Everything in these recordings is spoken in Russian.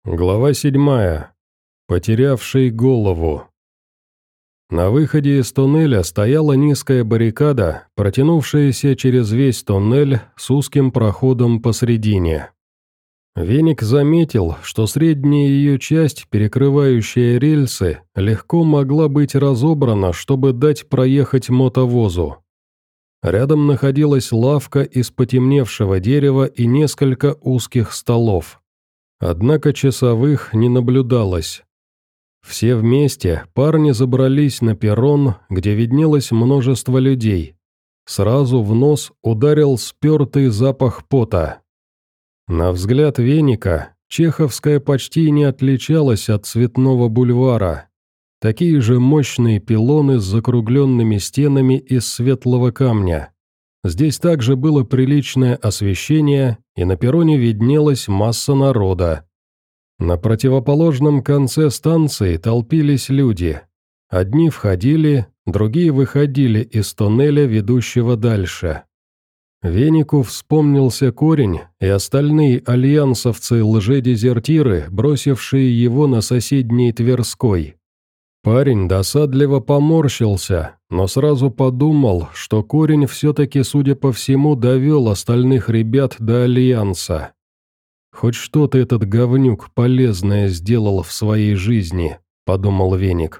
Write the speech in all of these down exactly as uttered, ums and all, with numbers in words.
Глава седьмая. Потерявший голову. На выходе из туннеля стояла низкая баррикада, протянувшаяся через весь туннель с узким проходом посредине. Веник заметил, что средняя ее часть, перекрывающая рельсы, легко могла быть разобрана, чтобы дать проехать мотовозу. Рядом находилась лавка из потемневшего дерева и несколько узких столов. Однако часовых не наблюдалось. Все вместе парни забрались на перрон, где виднелось множество людей. Сразу в нос ударил спертый запах пота. На взгляд Веника, Чеховская почти не отличалась от Цветного бульвара. Такие же мощные пилоны с закругленными стенами из светлого камня. Здесь также было приличное освещение, и на перроне виднелась масса народа. На противоположном конце станции толпились люди. Одни входили, другие выходили из туннеля, ведущего дальше. Венику вспомнился Корень и остальные альянсовцы-лжедезертиры, бросившие его на соседней Тверской. Парень досадливо поморщился, но сразу подумал, что Корень все-таки, судя по всему, довел остальных ребят до Альянса. «Хоть что-то этот говнюк полезное сделал в своей жизни», — подумал Веник.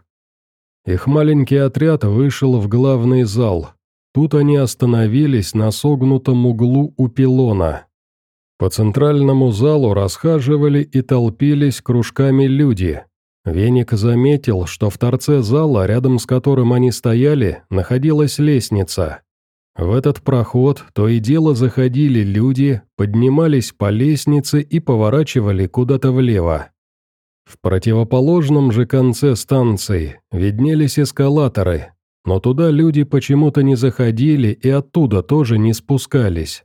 Их маленький отряд вышел в главный зал. Тут они остановились на согнутом углу у пилона. По центральному залу расхаживали и толпились кружками люди. Веник заметил, что в торце зала, рядом с которым они стояли, находилась лестница. В этот проход то и дело заходили люди, поднимались по лестнице и поворачивали куда-то влево. В противоположном же конце станции виднелись эскалаторы, но туда люди почему-то не заходили и оттуда тоже не спускались.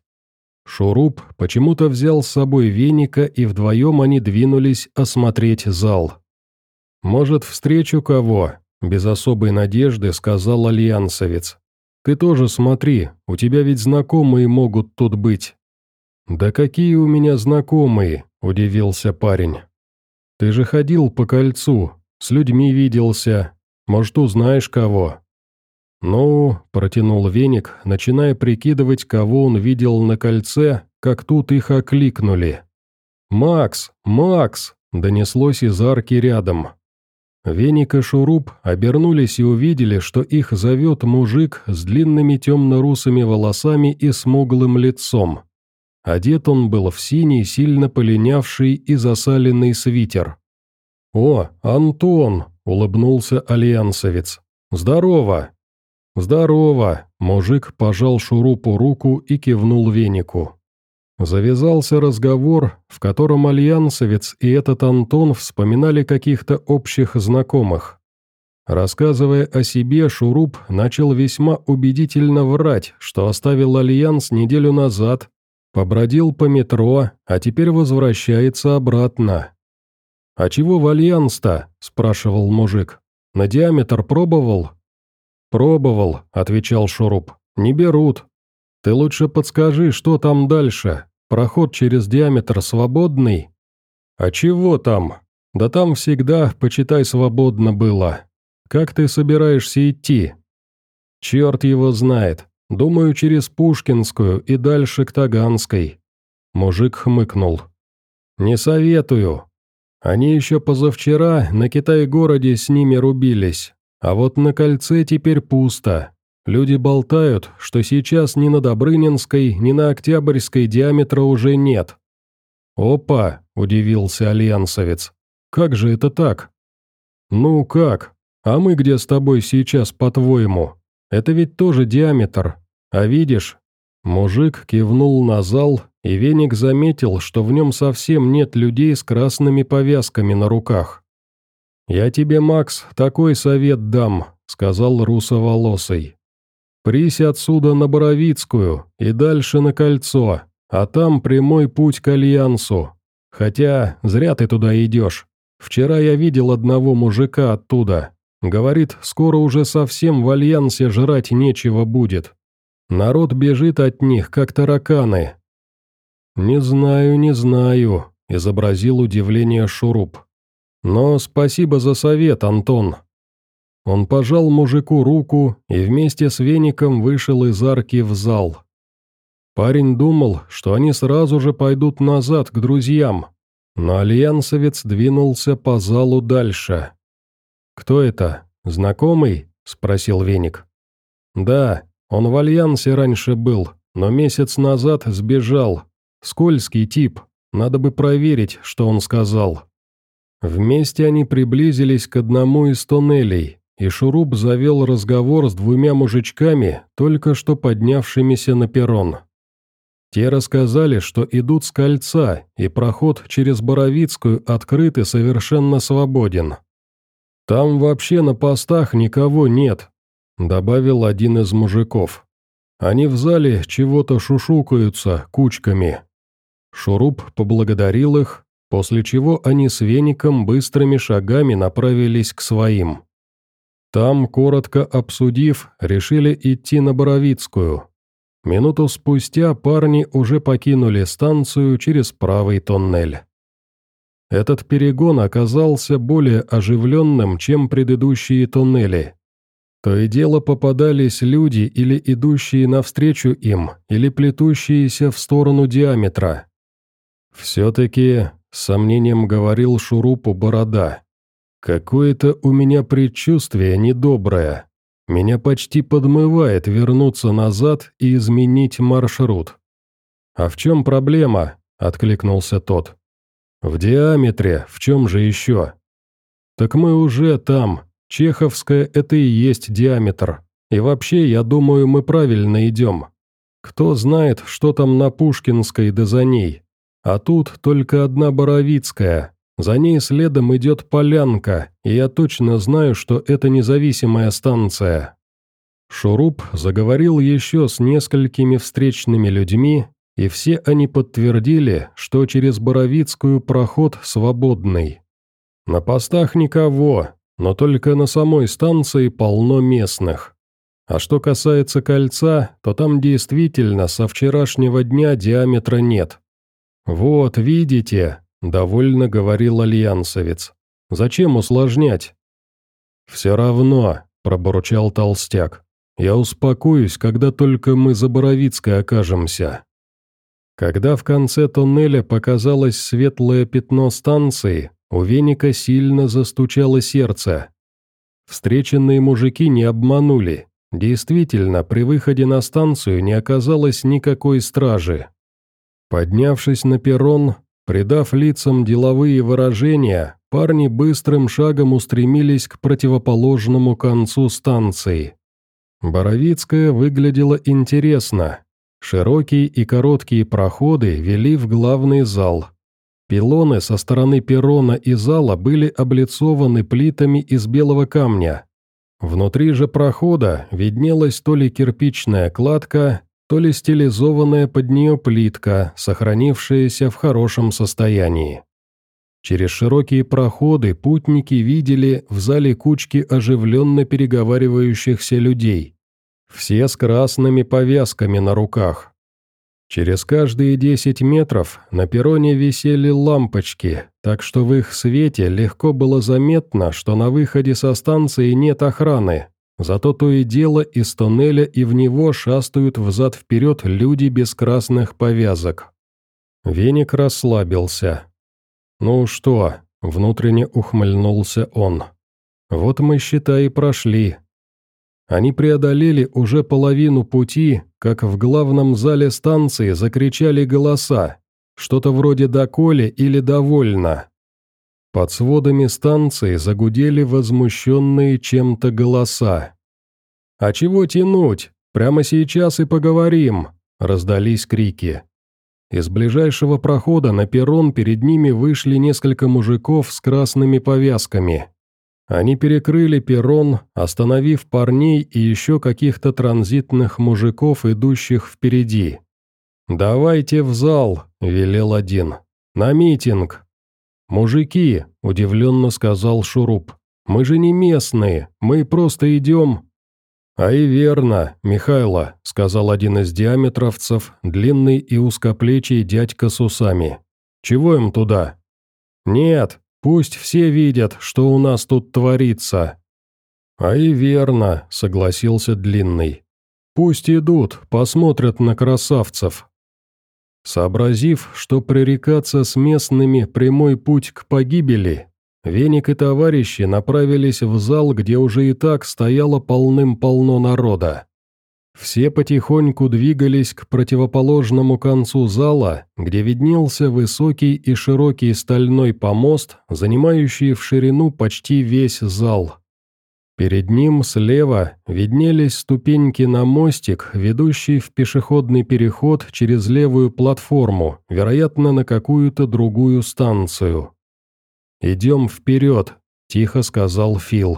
Шуруп почему-то взял с собой Веника, и вдвоем они двинулись осмотреть зал. «Может, встречу кого?» – без особой надежды сказал альянсовец. «Ты тоже смотри, у тебя ведь знакомые могут тут быть». «Да какие у меня знакомые?» – удивился парень. «Ты же ходил по кольцу, с людьми виделся, может, узнаешь кого?» «Ну», – протянул Веник, начиная прикидывать, кого он видел на кольце, как тут их окликнули. «Макс! Макс!» – донеслось из арки рядом. Веник и Шуруп обернулись и увидели, что их зовет мужик с длинными темно-русыми волосами и смуглым лицом. Одет он был в синий, сильно полинявший и засаленный свитер. «О, Антон!» – улыбнулся альянсовец. «Здорово!» «Здорово!» – мужик пожал Шурупу руку и кивнул Венику. Завязался разговор, в котором альянсовец и этот Антон вспоминали каких-то общих знакомых. Рассказывая о себе, Шуруп начал весьма убедительно врать, что оставил Альянс неделю назад, побродил по метро, а теперь возвращается обратно. «А чего в Альянс-то?» – спрашивал мужик. «На диаметр пробовал?» «Пробовал», – отвечал Шуруп. «Не берут. Ты лучше подскажи, что там дальше? Проход через диаметр свободный?» «А чего там? Да там всегда, почитай, свободно было. Как ты собираешься идти?» «Черт его знает. Думаю, через Пушкинскую и дальше к Таганской». Мужик хмыкнул. «Не советую. Они еще позавчера на Китай-городе с ними рубились, а вот на кольце теперь пусто. Люди болтают, что сейчас ни на Добрынинской, ни на Октябрьской диаметра уже нет». «Опа!» – удивился альянсовец. «Как же это так?» «Ну как? А мы где с тобой сейчас, по-твоему? Это ведь тоже диаметр. А видишь?» Мужик кивнул на зал, и Веник заметил, что в нем совсем нет людей с красными повязками на руках. «Я тебе, Макс, такой совет дам», – сказал русоволосый. «Прись отсюда на Боровицкую и дальше на кольцо, а там прямой путь к Альянсу. Хотя зря ты туда идешь. Вчера я видел одного мужика оттуда. Говорит, скоро уже совсем в Альянсе жрать нечего будет. Народ бежит от них, как тараканы». «Не знаю, не знаю», изобразил удивление Шуруп. «Но спасибо за совет, Антон». Он пожал мужику руку и вместе с веником вышел из арки в зал. Парень думал, что они сразу же пойдут назад к друзьям, но альянсовец двинулся по залу дальше. «Кто это? Знакомый?» – спросил веник. «Да, он в альянсе раньше был, но месяц назад сбежал. Скользкий тип, надо бы проверить, что он сказал». Вместе они приблизились к одному из тоннелей, и Шуруп завел разговор с двумя мужичками, только что поднявшимися на перрон. Те рассказали, что идут с кольца, и проход через Боровицкую открыт и совершенно свободен. «Там вообще на постах никого нет», — добавил один из мужиков. «Они в зале чего-то шушукаются кучками». Шуруп поблагодарил их, после чего они с веником быстрыми шагами направились к своим. Там, коротко обсудив, решили идти на Боровицкую. Минуту спустя парни уже покинули станцию через правый тоннель. Этот перегон оказался более оживленным, чем предыдущие тоннели. То и дело попадались люди, или идущие навстречу им, или плетущиеся в сторону диаметра. «Все-таки», — с сомнением говорил Шурупу Борода, — «какое-то у меня предчувствие недоброе. Меня почти подмывает вернуться назад и изменить маршрут». «А в чем проблема?» — откликнулся тот. «В диаметре, в чем же еще?» «Так мы уже там. Чеховская — это и есть диаметр. И вообще, я думаю, мы правильно идем. Кто знает, что там на Пушкинской да за ней. А тут только одна Боровицкая. За ней следом идет Полянка, и я точно знаю, что это независимая станция». Шуруп заговорил еще с несколькими встречными людьми, и все они подтвердили, что через Боровицкую проход свободный. На постах никого, но только на самой станции полно местных. А что касается кольца, то там действительно со вчерашнего дня диаметра нет. «Вот, видите», — довольно говорил альянсовец. «Зачем усложнять?» «Все равно», — пробурчал толстяк. «Я успокоюсь, когда только мы за Боровицкой окажемся». Когда в конце тоннеля показалось светлое пятно станции, у веника сильно застучало сердце. Встреченные мужики не обманули. Действительно, при выходе на станцию не оказалось никакой стражи. Поднявшись на перрон, придав лицам деловые выражения, парни быстрым шагом устремились к противоположному концу станции. Боровицкая выглядела интересно. Широкие и короткие проходы вели в главный зал. Пилоны со стороны перрона и зала были облицованы плитами из белого камня. Внутри же прохода виднелась то ли кирпичная кладка, то ли стилизованная под нее плитка, сохранившаяся в хорошем состоянии. Через широкие проходы путники видели в зале кучки оживленно переговаривающихся людей. Все с красными повязками на руках. Через каждые десять метров на перроне висели лампочки, так что в их свете легко было заметно, что на выходе со станции нет охраны, зато то и дело из тоннеля и в него шастают взад-вперед люди без красных повязок. Веник расслабился. «Ну что?» – внутренне ухмыльнулся он. «Вот мы, считай, и прошли». Они преодолели уже половину пути, как в главном зале станции закричали голоса, что-то вроде «доколе» или «довольно». Под сводами станции загудели возмущенные чем-то голоса. «А чего тянуть? Прямо сейчас и поговорим!» – раздались крики. Из ближайшего прохода на перрон перед ними вышли несколько мужиков с красными повязками. Они перекрыли перрон, остановив парней и еще каких-то транзитных мужиков, идущих впереди. «Давайте в зал», – велел один. «На митинг». «Мужики», – удивленно сказал Шуруп, – «мы же не местные, мы просто идем». «А и верно, Михайло», – сказал один из диаметровцев, длинный и узкоплечий дядька с усами. Чего им туда?» «Нет, пусть все видят, что у нас тут творится». «А и верно», — согласился Длинный. «Пусть идут, посмотрят на красавцев». Сообразив, что пререкаться с местными прямой путь к погибели, Веник и товарищи направились в зал, где уже и так стояло полным-полно народа. Все потихоньку двигались к противоположному концу зала, где виднелся высокий и широкий стальной помост, занимающий в ширину почти весь зал. Перед ним слева виднелись ступеньки на мостик, ведущий в пешеходный переход через левую платформу, вероятно, на какую-то другую станцию. «Идем вперед», — тихо сказал Фил.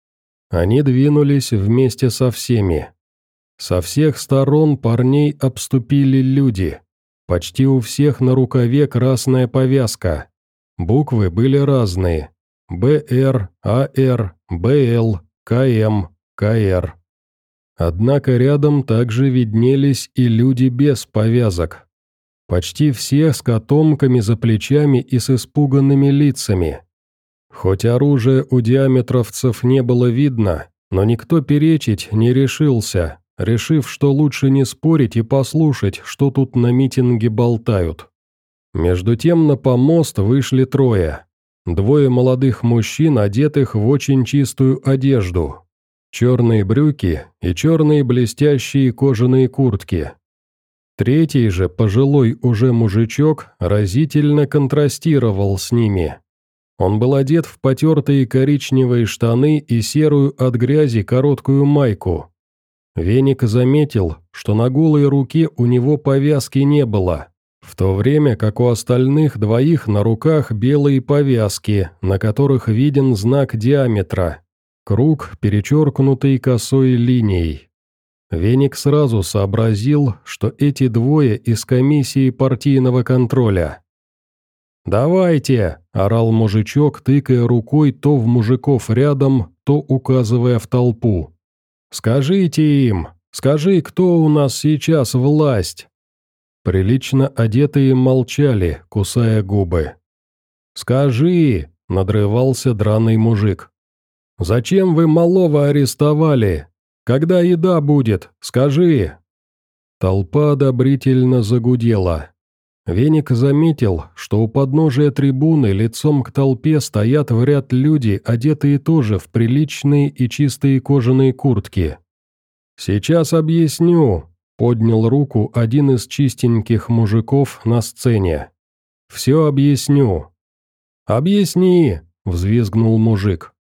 Они двинулись вместе со всеми. Со всех сторон парней обступили люди. Почти у всех на рукаве красная повязка. Буквы были разные. Б Р, А Р, Б Л, К М, К Р. Однако рядом также виднелись и люди без повязок. Почти все с котомками за плечами и с испуганными лицами. Хоть оружия у диаметровцев не было видно, но никто перечить не решился, решив, что лучше не спорить и послушать, что тут на митинге болтают. Между тем на помост вышли трое. Двое молодых мужчин, одетых в очень чистую одежду. Черные брюки и черные блестящие кожаные куртки. Третий же, пожилой уже мужичок, разительно контрастировал с ними. Он был одет в потертые коричневые штаны и серую от грязи короткую майку. Веник заметил, что на голой руке у него повязки не было, в то время как у остальных двоих на руках белые повязки, на которых виден знак диаметра – круг, перечеркнутый косой линией. Веник сразу сообразил, что эти двое из комиссии партийного контроля. «Давайте!» – орал мужичок, тыкая рукой то в мужиков рядом, то указывая в толпу. «Скажите им! Скажи, кто у нас сейчас власть?» Прилично одетые молчали, кусая губы. «Скажи!» – надрывался драный мужик. «Зачем вы малого арестовали? Когда еда будет? Скажи!» Толпа одобрительно загудела. Веник заметил, что у подножия трибуны лицом к толпе стоят в ряд люди, одетые тоже в приличные и чистые кожаные куртки. «Сейчас объясню», — поднял руку один из чистеньких мужиков на сцене. «Все объясню». «Объясни», — взвизгнул мужик.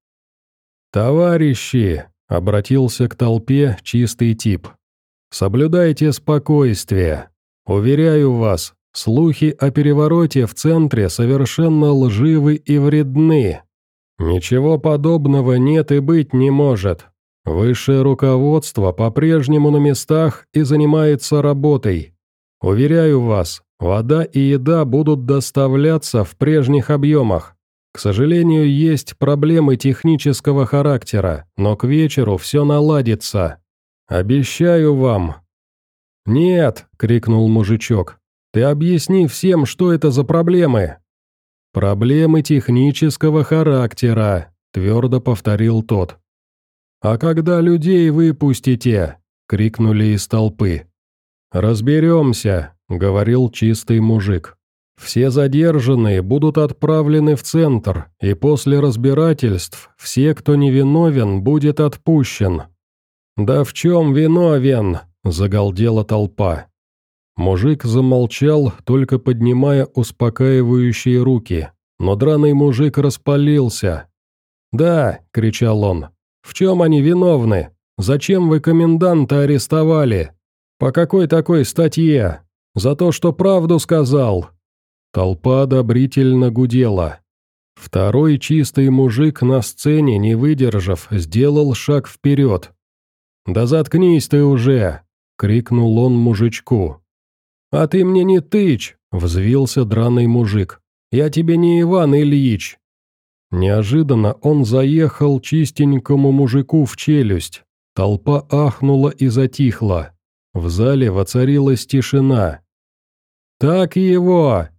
«Товарищи», — обратился к толпе чистый тип, — «соблюдайте спокойствие. Уверяю вас, слухи о перевороте в центре совершенно лживы и вредны. Ничего подобного нет и быть не может. Высшее руководство по-прежнему на местах и занимается работой. Уверяю вас, вода и еда будут доставляться в прежних объемах. К сожалению, есть проблемы технического характера, но к вечеру все наладится. Обещаю вам». «Нет!» — крикнул мужичок. «Ты объясни всем, что это за проблемы!» «Проблемы технического характера», — твердо повторил тот. «А когда людей выпустите?» — крикнули из толпы. «Разберемся», — говорил чистый мужик. «Все задержанные будут отправлены в центр, и после разбирательств все, кто невиновен, будет отпущен». «Да в чем виновен?» — загалдела толпа. Мужик замолчал, только поднимая успокаивающие руки, но драный мужик распалился. «Да», — кричал он, — «в чем они виновны? Зачем вы коменданта арестовали? По какой такой статье? За то, что правду сказал?» Толпа одобрительно гудела. Второй чистый мужик на сцене, не выдержав, сделал шаг вперед. «Да заткнись ты уже!» — крикнул он мужичку. «А ты мне не тычь!» — взвился драный мужик. «Я тебе не Иван Ильич!» Неожиданно он заехал чистенькому мужику в челюсть. Толпа ахнула и затихла. В зале воцарилась тишина. «Так его!»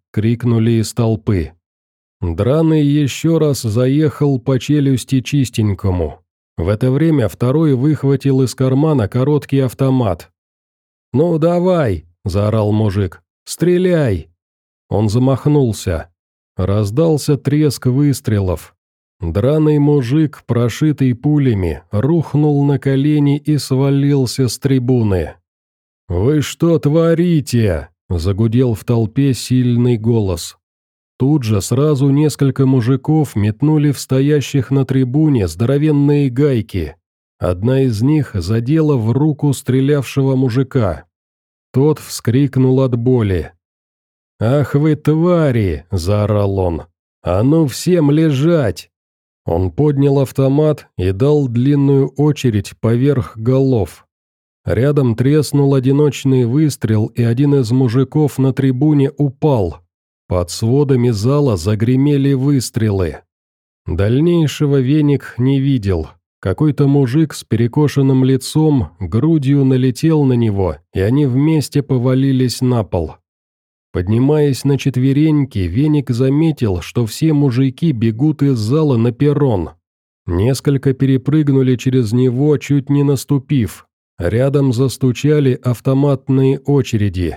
— крикнули из толпы. Драный еще раз заехал по челюсти чистенькому. В это время второй выхватил из кармана короткий автомат. «Ну давай!» — заорал мужик. «Стреляй!» Он замахнулся. Раздался треск выстрелов. Драный мужик, прошитый пулями, рухнул на колени и свалился с трибуны. «Вы что творите?» — загудел в толпе сильный голос. Тут же сразу несколько мужиков метнули в стоящих на трибуне здоровенные гайки. Одна из них задела в руку стрелявшего мужика. Тот вскрикнул от боли. «Ах вы твари!» – заорал он. «А ну всем лежать!» Он поднял автомат и дал длинную очередь поверх голов. Рядом треснул одиночный выстрел, и один из мужиков на трибуне упал. Под сводами зала загремели выстрелы. Дальнейшего Веник не видел. Какой-то мужик с перекошенным лицом грудью налетел на него, и они вместе повалились на пол. Поднимаясь на четвереньки, Веник заметил, что все мужики бегут из зала на перрон. Несколько перепрыгнули через него, чуть не наступив. Рядом застучали автоматные очереди.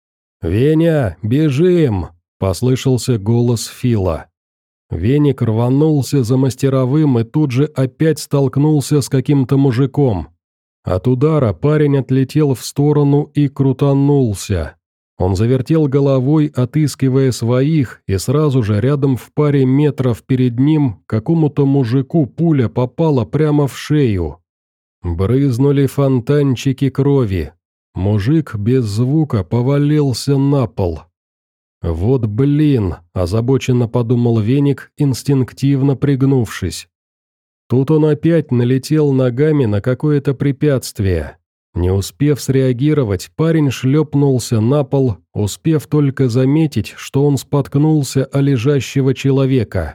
«Веня, бежим!» – послышался голос Фила. Веник рванулся за мастеровым и тут же опять столкнулся с каким-то мужиком. От удара парень отлетел в сторону и крутанулся. Он завертел головой, отыскивая своих, и сразу же рядом в паре метров перед ним какому-то мужику пуля попала прямо в шею. Брызнули фонтанчики крови. Мужик без звука повалился на пол. «Вот блин!» – озабоченно подумал Веник, инстинктивно пригнувшись. Тут он опять налетел ногами на какое-то препятствие. Не успев среагировать, парень шлепнулся на пол, успев только заметить, что он споткнулся о лежащего человека.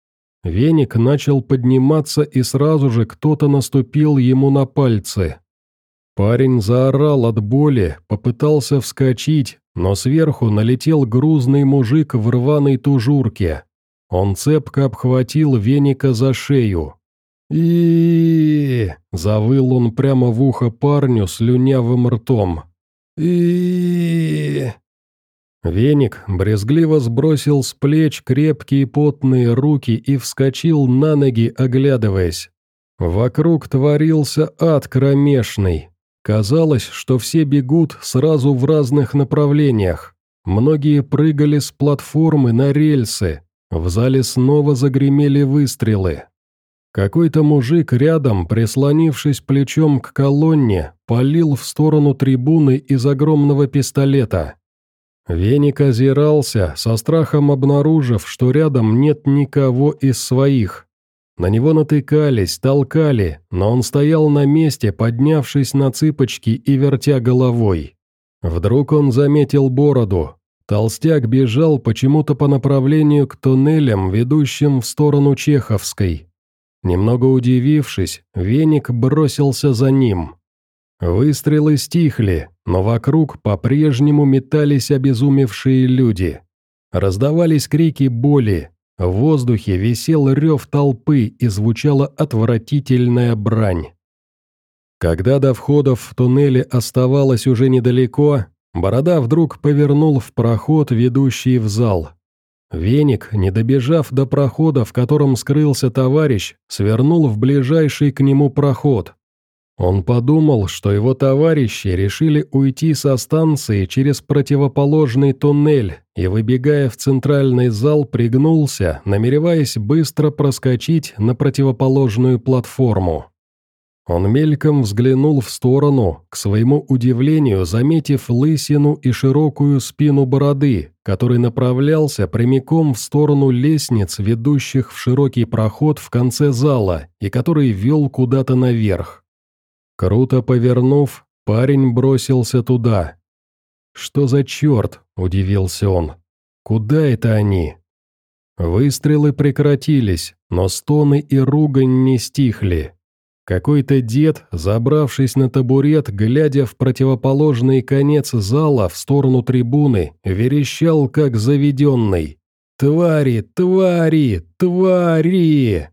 Веник начал подниматься, и сразу же кто-то наступил ему на пальцы. Парень заорал от боли, попытался вскочить, но сверху налетел грузный мужик в рваной тужурке. Он цепко обхватил Веника за шею. и завыл он прямо в ухо парню слюнявым ртом. и Веник брезгливо сбросил с плеч крепкие потные руки и вскочил на ноги, оглядываясь. Вокруг творился ад кромешный. Казалось, что все бегут сразу в разных направлениях. Многие прыгали с платформы на рельсы. В зале снова загремели выстрелы. Какой-то мужик рядом, прислонившись плечом к колонне, палил в сторону трибуны из огромного пистолета. Веник озирался, со страхом обнаружив, что рядом нет никого из своих. На него натыкались, толкали, но он стоял на месте, поднявшись на цыпочки и вертя головой. Вдруг он заметил бороду. Толстяк бежал почему-то по направлению к туннелям, ведущим в сторону Чеховской. Немного удивившись, Веник бросился за ним. Выстрелы стихли, но вокруг по-прежнему метались обезумевшие люди. Раздавались крики боли. В воздухе висел рев толпы и звучала отвратительная брань. Когда до входов в туннели оставалось уже недалеко, Борода вдруг повернул в проход, ведущий в зал. Веник, не добежав до прохода, в котором скрылся товарищ, свернул в ближайший к нему проход. Он подумал, что его товарищи решили уйти со станции через противоположный туннель и, выбегая в центральный зал, пригнулся, намереваясь быстро проскочить на противоположную платформу. Он мельком взглянул в сторону, к своему удивлению заметив лысину и широкую спину Бороды, который направлялся прямиком в сторону лестниц, ведущих в широкий проход в конце зала и который вел куда-то наверх. Круто повернув, парень бросился туда. «Что за черт?» – удивился он. «Куда это они?» Выстрелы прекратились, но стоны и ругань не стихли. Какой-то дед, забравшись на табурет, глядя в противоположный конец зала в сторону трибуны, верещал как заведенный: «Твари, твари, твари!»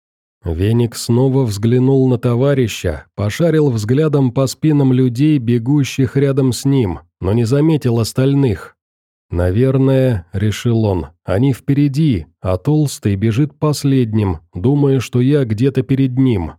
Веник снова взглянул на товарища, пошарил взглядом по спинам людей, бегущих рядом с ним, но не заметил остальных. «Наверное, — решил он, — они впереди, а Толстый бежит последним, думая, что я где-то перед ним».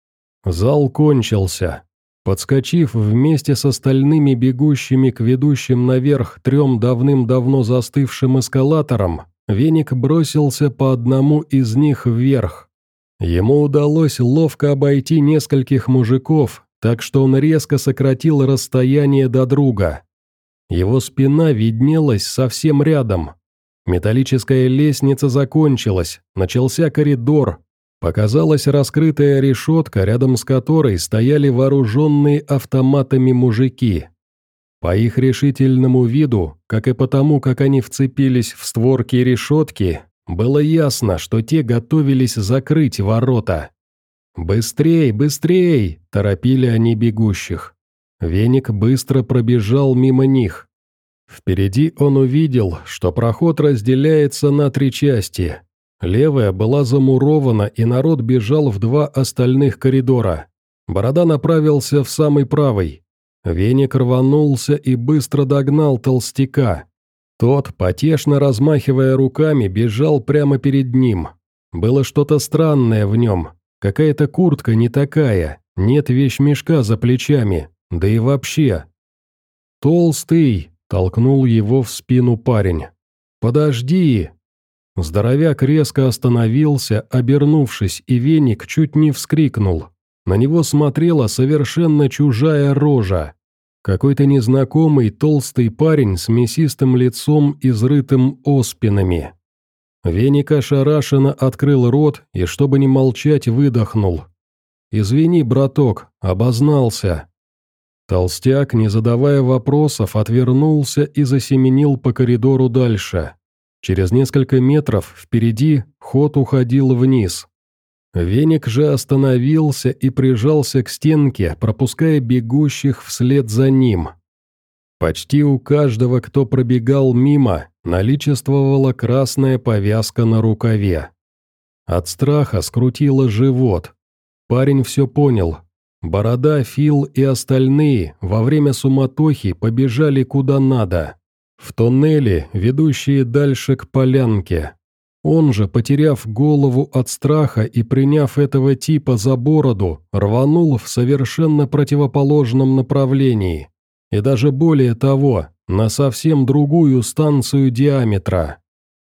Зал кончился. Подскочив вместе с остальными бегущими к ведущим наверх трем давным-давно застывшим эскалаторам, Веник бросился по одному из них вверх. Ему удалось ловко обойти нескольких мужиков, так что он резко сократил расстояние до друга. Его спина виднелась совсем рядом. Металлическая лестница закончилась, начался коридор. Показалась раскрытая решетка, рядом с которой стояли вооруженные автоматами мужики. По их решительному виду, как и потому, как они вцепились в створки решетки, было ясно, что те готовились закрыть ворота. «Быстрей, быстрей!» – торопили они бегущих. Веник быстро пробежал мимо них. Впереди он увидел, что проход разделяется на три части. Левая была замурована, и народ бежал в два остальных коридора. Борода направился в самый правый. Веник рванулся и быстро догнал толстяка. Тот, потешно размахивая руками, бежал прямо перед ним. Было что-то странное в нем. Какая-то куртка не такая, нет вещмешка за плечами, да и вообще. «Толстый!» – толкнул его в спину парень. «Подожди!» Здоровяк резко остановился, обернувшись, и Веник чуть не вскрикнул. На него смотрела совершенно чужая рожа. Какой-то незнакомый толстый парень с мясистым лицом, изрытым оспинами. Веник ошарашенно открыл рот и, чтобы не молчать, выдохнул. «Извини, браток, обознался». Толстяк, не задавая вопросов, отвернулся и засеменил по коридору дальше. Через несколько метров впереди ход уходил вниз. Веник же остановился и прижался к стенке, пропуская бегущих вслед за ним. Почти у каждого, кто пробегал мимо, наличествовала красная повязка на рукаве. От страха скрутило живот. Парень все понял. Борода, Фил и остальные во время суматохи побежали куда надо. В тоннели, ведущие дальше к полянке. Он же, потеряв голову от страха и приняв этого типа за бороду, рванул в совершенно противоположном направлении. И даже более того, на совсем другую станцию диаметра.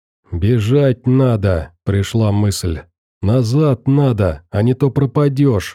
«Бежать надо», — пришла мысль. «Назад надо, а не то пропадешь».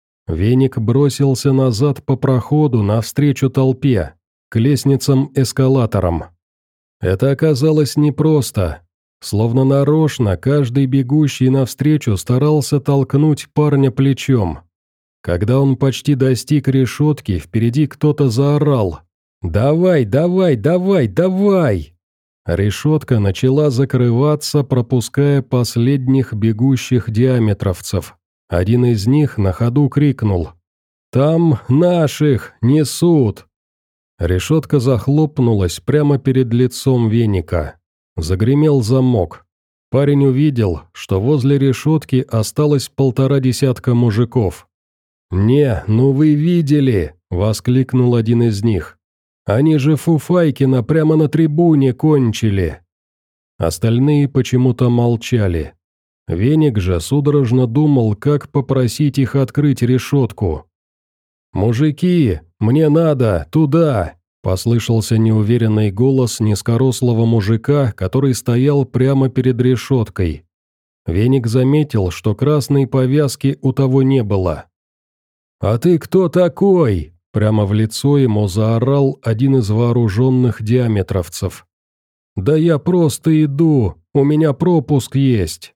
Веник бросился назад по проходу навстречу толпе, к лестницам-эскалаторам. Это оказалось непросто. Словно нарочно, каждый бегущий навстречу старался толкнуть парня плечом. Когда он почти достиг решетки, впереди кто-то заорал: «Давай, давай, давай, давай!» Решетка начала закрываться, пропуская последних бегущих диаметровцев. Один из них на ходу крикнул: «Там наших несут!» Решетка захлопнулась прямо перед лицом Веника. Загремел замок. Парень увидел, что возле решетки осталось полтора десятка мужиков. «Не, ну вы видели!» – воскликнул один из них. «Они же Фуфайкина прямо на трибуне кончили!» Остальные почему-то молчали. Веник же судорожно думал, как попросить их открыть решетку. «Мужики, мне надо, туда!» – послышался неуверенный голос низкорослого мужика, который стоял прямо перед решеткой. Веник заметил, что красной повязки у того не было. «А ты кто такой?» – прямо в лицо ему заорал один из вооруженных диаметровцев. «Да я просто иду, у меня пропуск есть».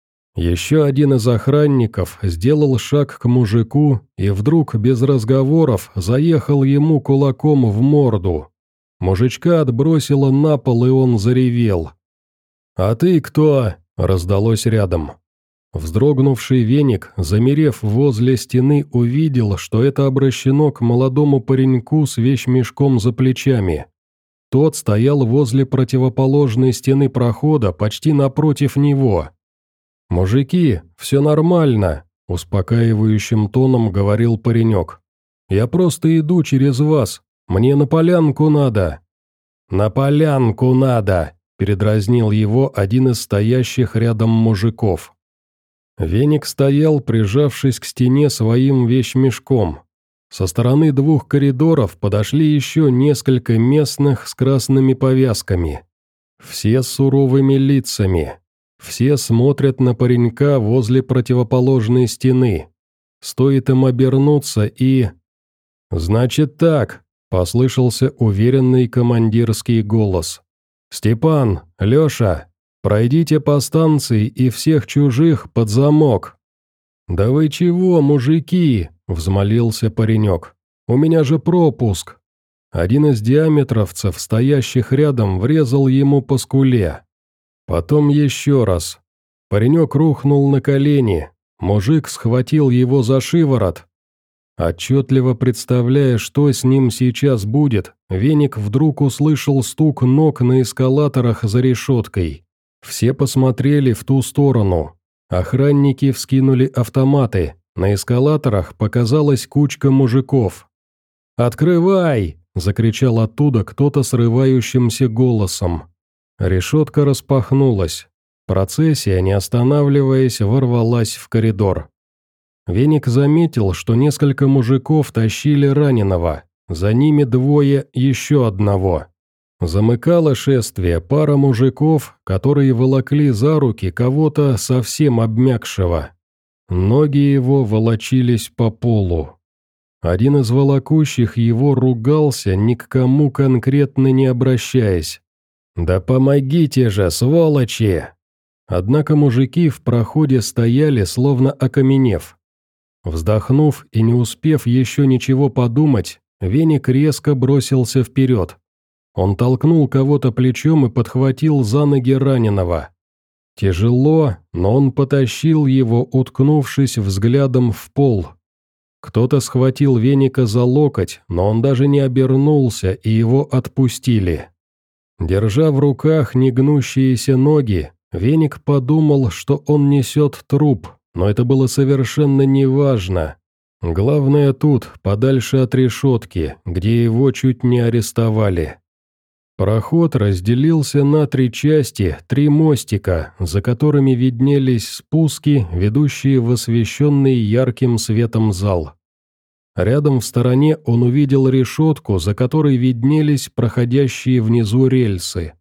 Еще один из охранников сделал шаг к мужику и вдруг без разговоров заехал ему кулаком в морду. Мужичка отбросило на пол, и он заревел. «А ты кто?» – раздалось рядом. Вздрогнувший Веник, замерев возле стены, увидел, что это обращено к молодому пареньку с вещмешком за плечами. Тот стоял возле противоположной стены прохода, почти напротив него. «Мужики, все нормально», – успокаивающим тоном говорил паренек. «Я просто иду через вас, мне на полянку надо». «На полянку надо», – передразнил его один из стоящих рядом мужиков. Веник стоял, прижавшись к стене своим вещмешком. Со стороны двух коридоров подошли еще несколько местных с красными повязками. Все с суровыми лицами. Все смотрят на паренька возле противоположной стены. Стоит им обернуться и... «Значит так», — послышался уверенный командирский голос. «Степан, Леша, пройдите по станции и всех чужих под замок». «Да вы чего, мужики?» – взмолился паренек. «У меня же пропуск». Один из диаметровцев, стоящих рядом, врезал ему по скуле. Потом еще раз. Паренек рухнул на колени. Мужик схватил его за шиворот. Отчетливо представляя, что с ним сейчас будет, Веник вдруг услышал стук ног на эскалаторах за решеткой. Все посмотрели в ту сторону. Охранники вскинули автоматы. На эскалаторах показалась кучка мужиков. «Открывай!» – закричал оттуда кто-то срывающимся голосом. Решетка распахнулась. Процессия, не останавливаясь, ворвалась в коридор. Веник заметил, что несколько мужиков тащили раненого. За ними двое еще одного. Замыкало шествие пара мужиков, которые волокли за руки кого-то совсем обмякшего. Ноги его волочились по полу. Один из волокущих его ругался, ни к кому конкретно не обращаясь. «Да помогите же, сволочи!» Однако мужики в проходе стояли, словно окаменев. Вздохнув и не успев еще ничего подумать, Веник резко бросился вперед. Он толкнул кого-то плечом и подхватил за ноги раненого. Тяжело, но он потащил его, уткнувшись взглядом в пол. Кто-то схватил Веника за локоть, но он даже не обернулся, и его отпустили. Держа в руках негнущиеся ноги, Веник подумал, что он несет труп, но это было совершенно неважно. Главное тут, подальше от решетки, где его чуть не арестовали. Проход разделился на три части, три мостика, за которыми виднелись спуски, ведущие в освещенный ярким светом зал. Рядом в стороне он увидел решетку, за которой виднелись проходящие внизу рельсы.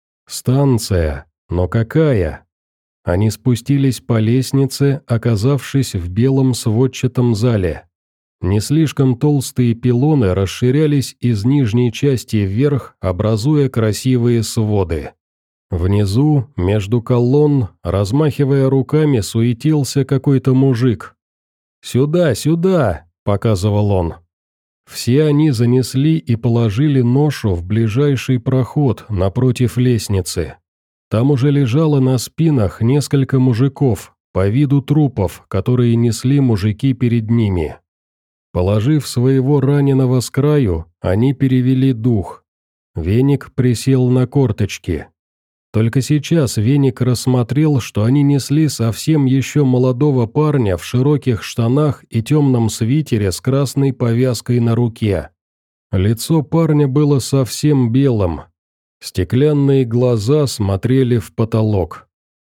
Станция, но какая? Они спустились по лестнице, оказавшись в белом сводчатом зале. Не слишком толстые пилоны расширялись из нижней части вверх, образуя красивые своды. Внизу, между колонн, размахивая руками, суетился какой-то мужик. «Сюда, сюда!» – показывал он. Все они занесли и положили ношу в ближайший проход напротив лестницы. Там уже лежало на спинах несколько мужиков, по виду трупов, которые несли мужики перед ними. Положив своего раненого с краю, они перевели дух. Веник присел на корточки. Только сейчас Веник рассмотрел, что они несли совсем еще молодого парня в широких штанах и темном свитере с красной повязкой на руке. Лицо парня было совсем белым. Стеклянные глаза смотрели в потолок.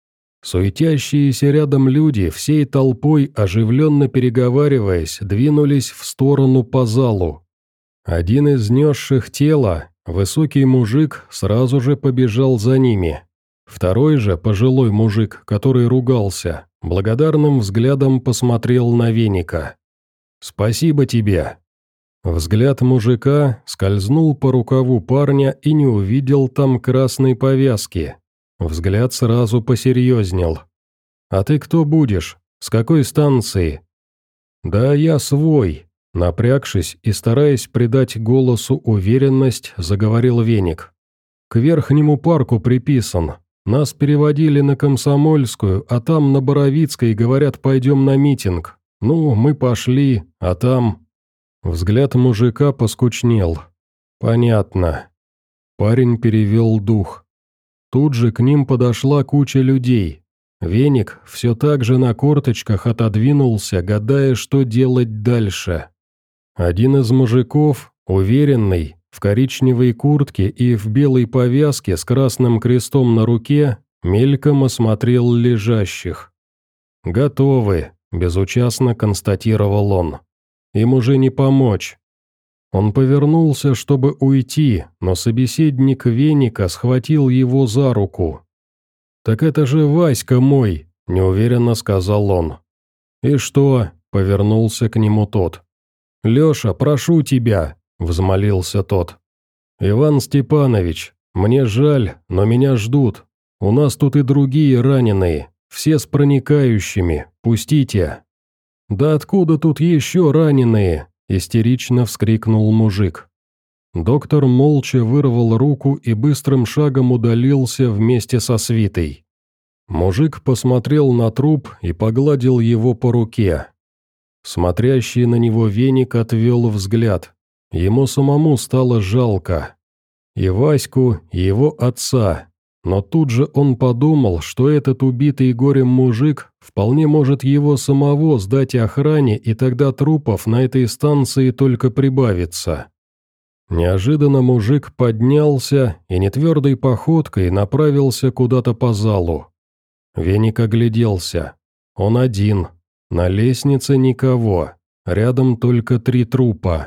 Суетящиеся рядом люди, всей толпой, оживленно переговариваясь, двинулись в сторону по залу. Один из несших тело, высокий мужик, сразу же побежал за ними. Второй же, пожилой мужик, который ругался, благодарным взглядом посмотрел на Веника. «Спасибо тебе». Взгляд мужика скользнул по рукаву парня и не увидел там красной повязки. Взгляд сразу посерьезнел. «А ты кто будешь? С какой станции?» «Да я свой», — напрягшись и стараясь придать голосу уверенность, заговорил Веник. «К верхнему парку приписан. Нас переводили на Комсомольскую, а там на Боровицкой говорят, пойдем на митинг. Ну, мы пошли, а там...» Взгляд мужика поскучнел. «Понятно». Парень перевел дух. Тут же к ним подошла куча людей. Веник все так же на корточках отодвинулся, гадая, что делать дальше. Один из мужиков, уверенный, в коричневой куртке и в белой повязке с красным крестом на руке, мельком осмотрел лежащих. «Готовы», – безучастно констатировал он. «Им уже не помочь». Он повернулся, чтобы уйти, но собеседник Веника схватил его за руку. «Так это же Васька мой», – неуверенно сказал он. «И что?» – повернулся к нему тот. «Леша, прошу тебя», – взмолился тот. «Иван Степанович, мне жаль, но меня ждут. У нас тут и другие раненые, все с проникающими, пустите». «Да откуда тут еще раненые?» – истерично вскрикнул мужик. Доктор молча вырвал руку и быстрым шагом удалился вместе со свитой. Мужик посмотрел на труп и погладил его по руке. Смотрящий на него Веник отвел взгляд. Ему самому стало жалко. И Ваську, и его отца. Но тут же он подумал, что этот убитый горем мужик вполне может его самого сдать охране, и тогда трупов на этой станции только прибавится. Неожиданно мужик поднялся и нетвердой походкой направился куда-то по залу. Веник огляделся. Он один. На лестнице никого. Рядом только три трупа.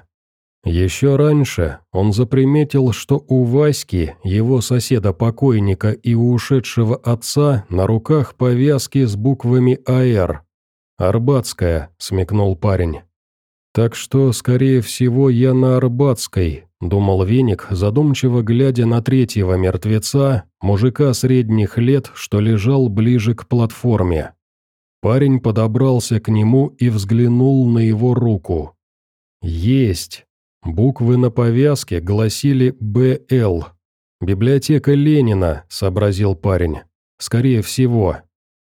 Еще раньше он заприметил, что у Васьки, его соседа-покойника, и у ушедшего отца на руках повязки с буквами «А Р». «Арбатская», — смекнул парень. «Так что, скорее всего, я на Арбатской», — думал Веник, задумчиво глядя на третьего мертвеца, мужика средних лет, что лежал ближе к платформе. Парень подобрался к нему и взглянул на его руку. «Есть!» Буквы на повязке гласили «Б Л». «Библиотека Ленина», — сообразил парень. «Скорее всего».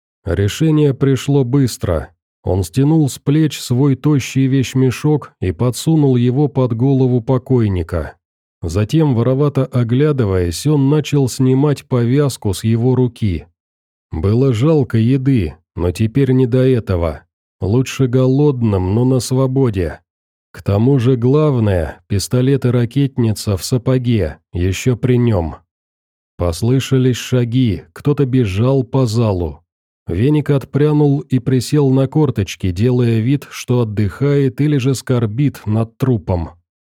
Решение пришло быстро. Он стянул с плеч свой тощий вещмешок и подсунул его под голову покойника. Затем, воровато оглядываясь, он начал снимать повязку с его руки. Было жалко еды, но теперь не до этого. Лучше голодным, но на свободе. К тому же главное, пистолет и ракетница в сапоге, еще при нем. Послышались шаги, кто-то бежал по залу. Веник отпрянул и присел на корточки, делая вид, что отдыхает или же скорбит над трупом.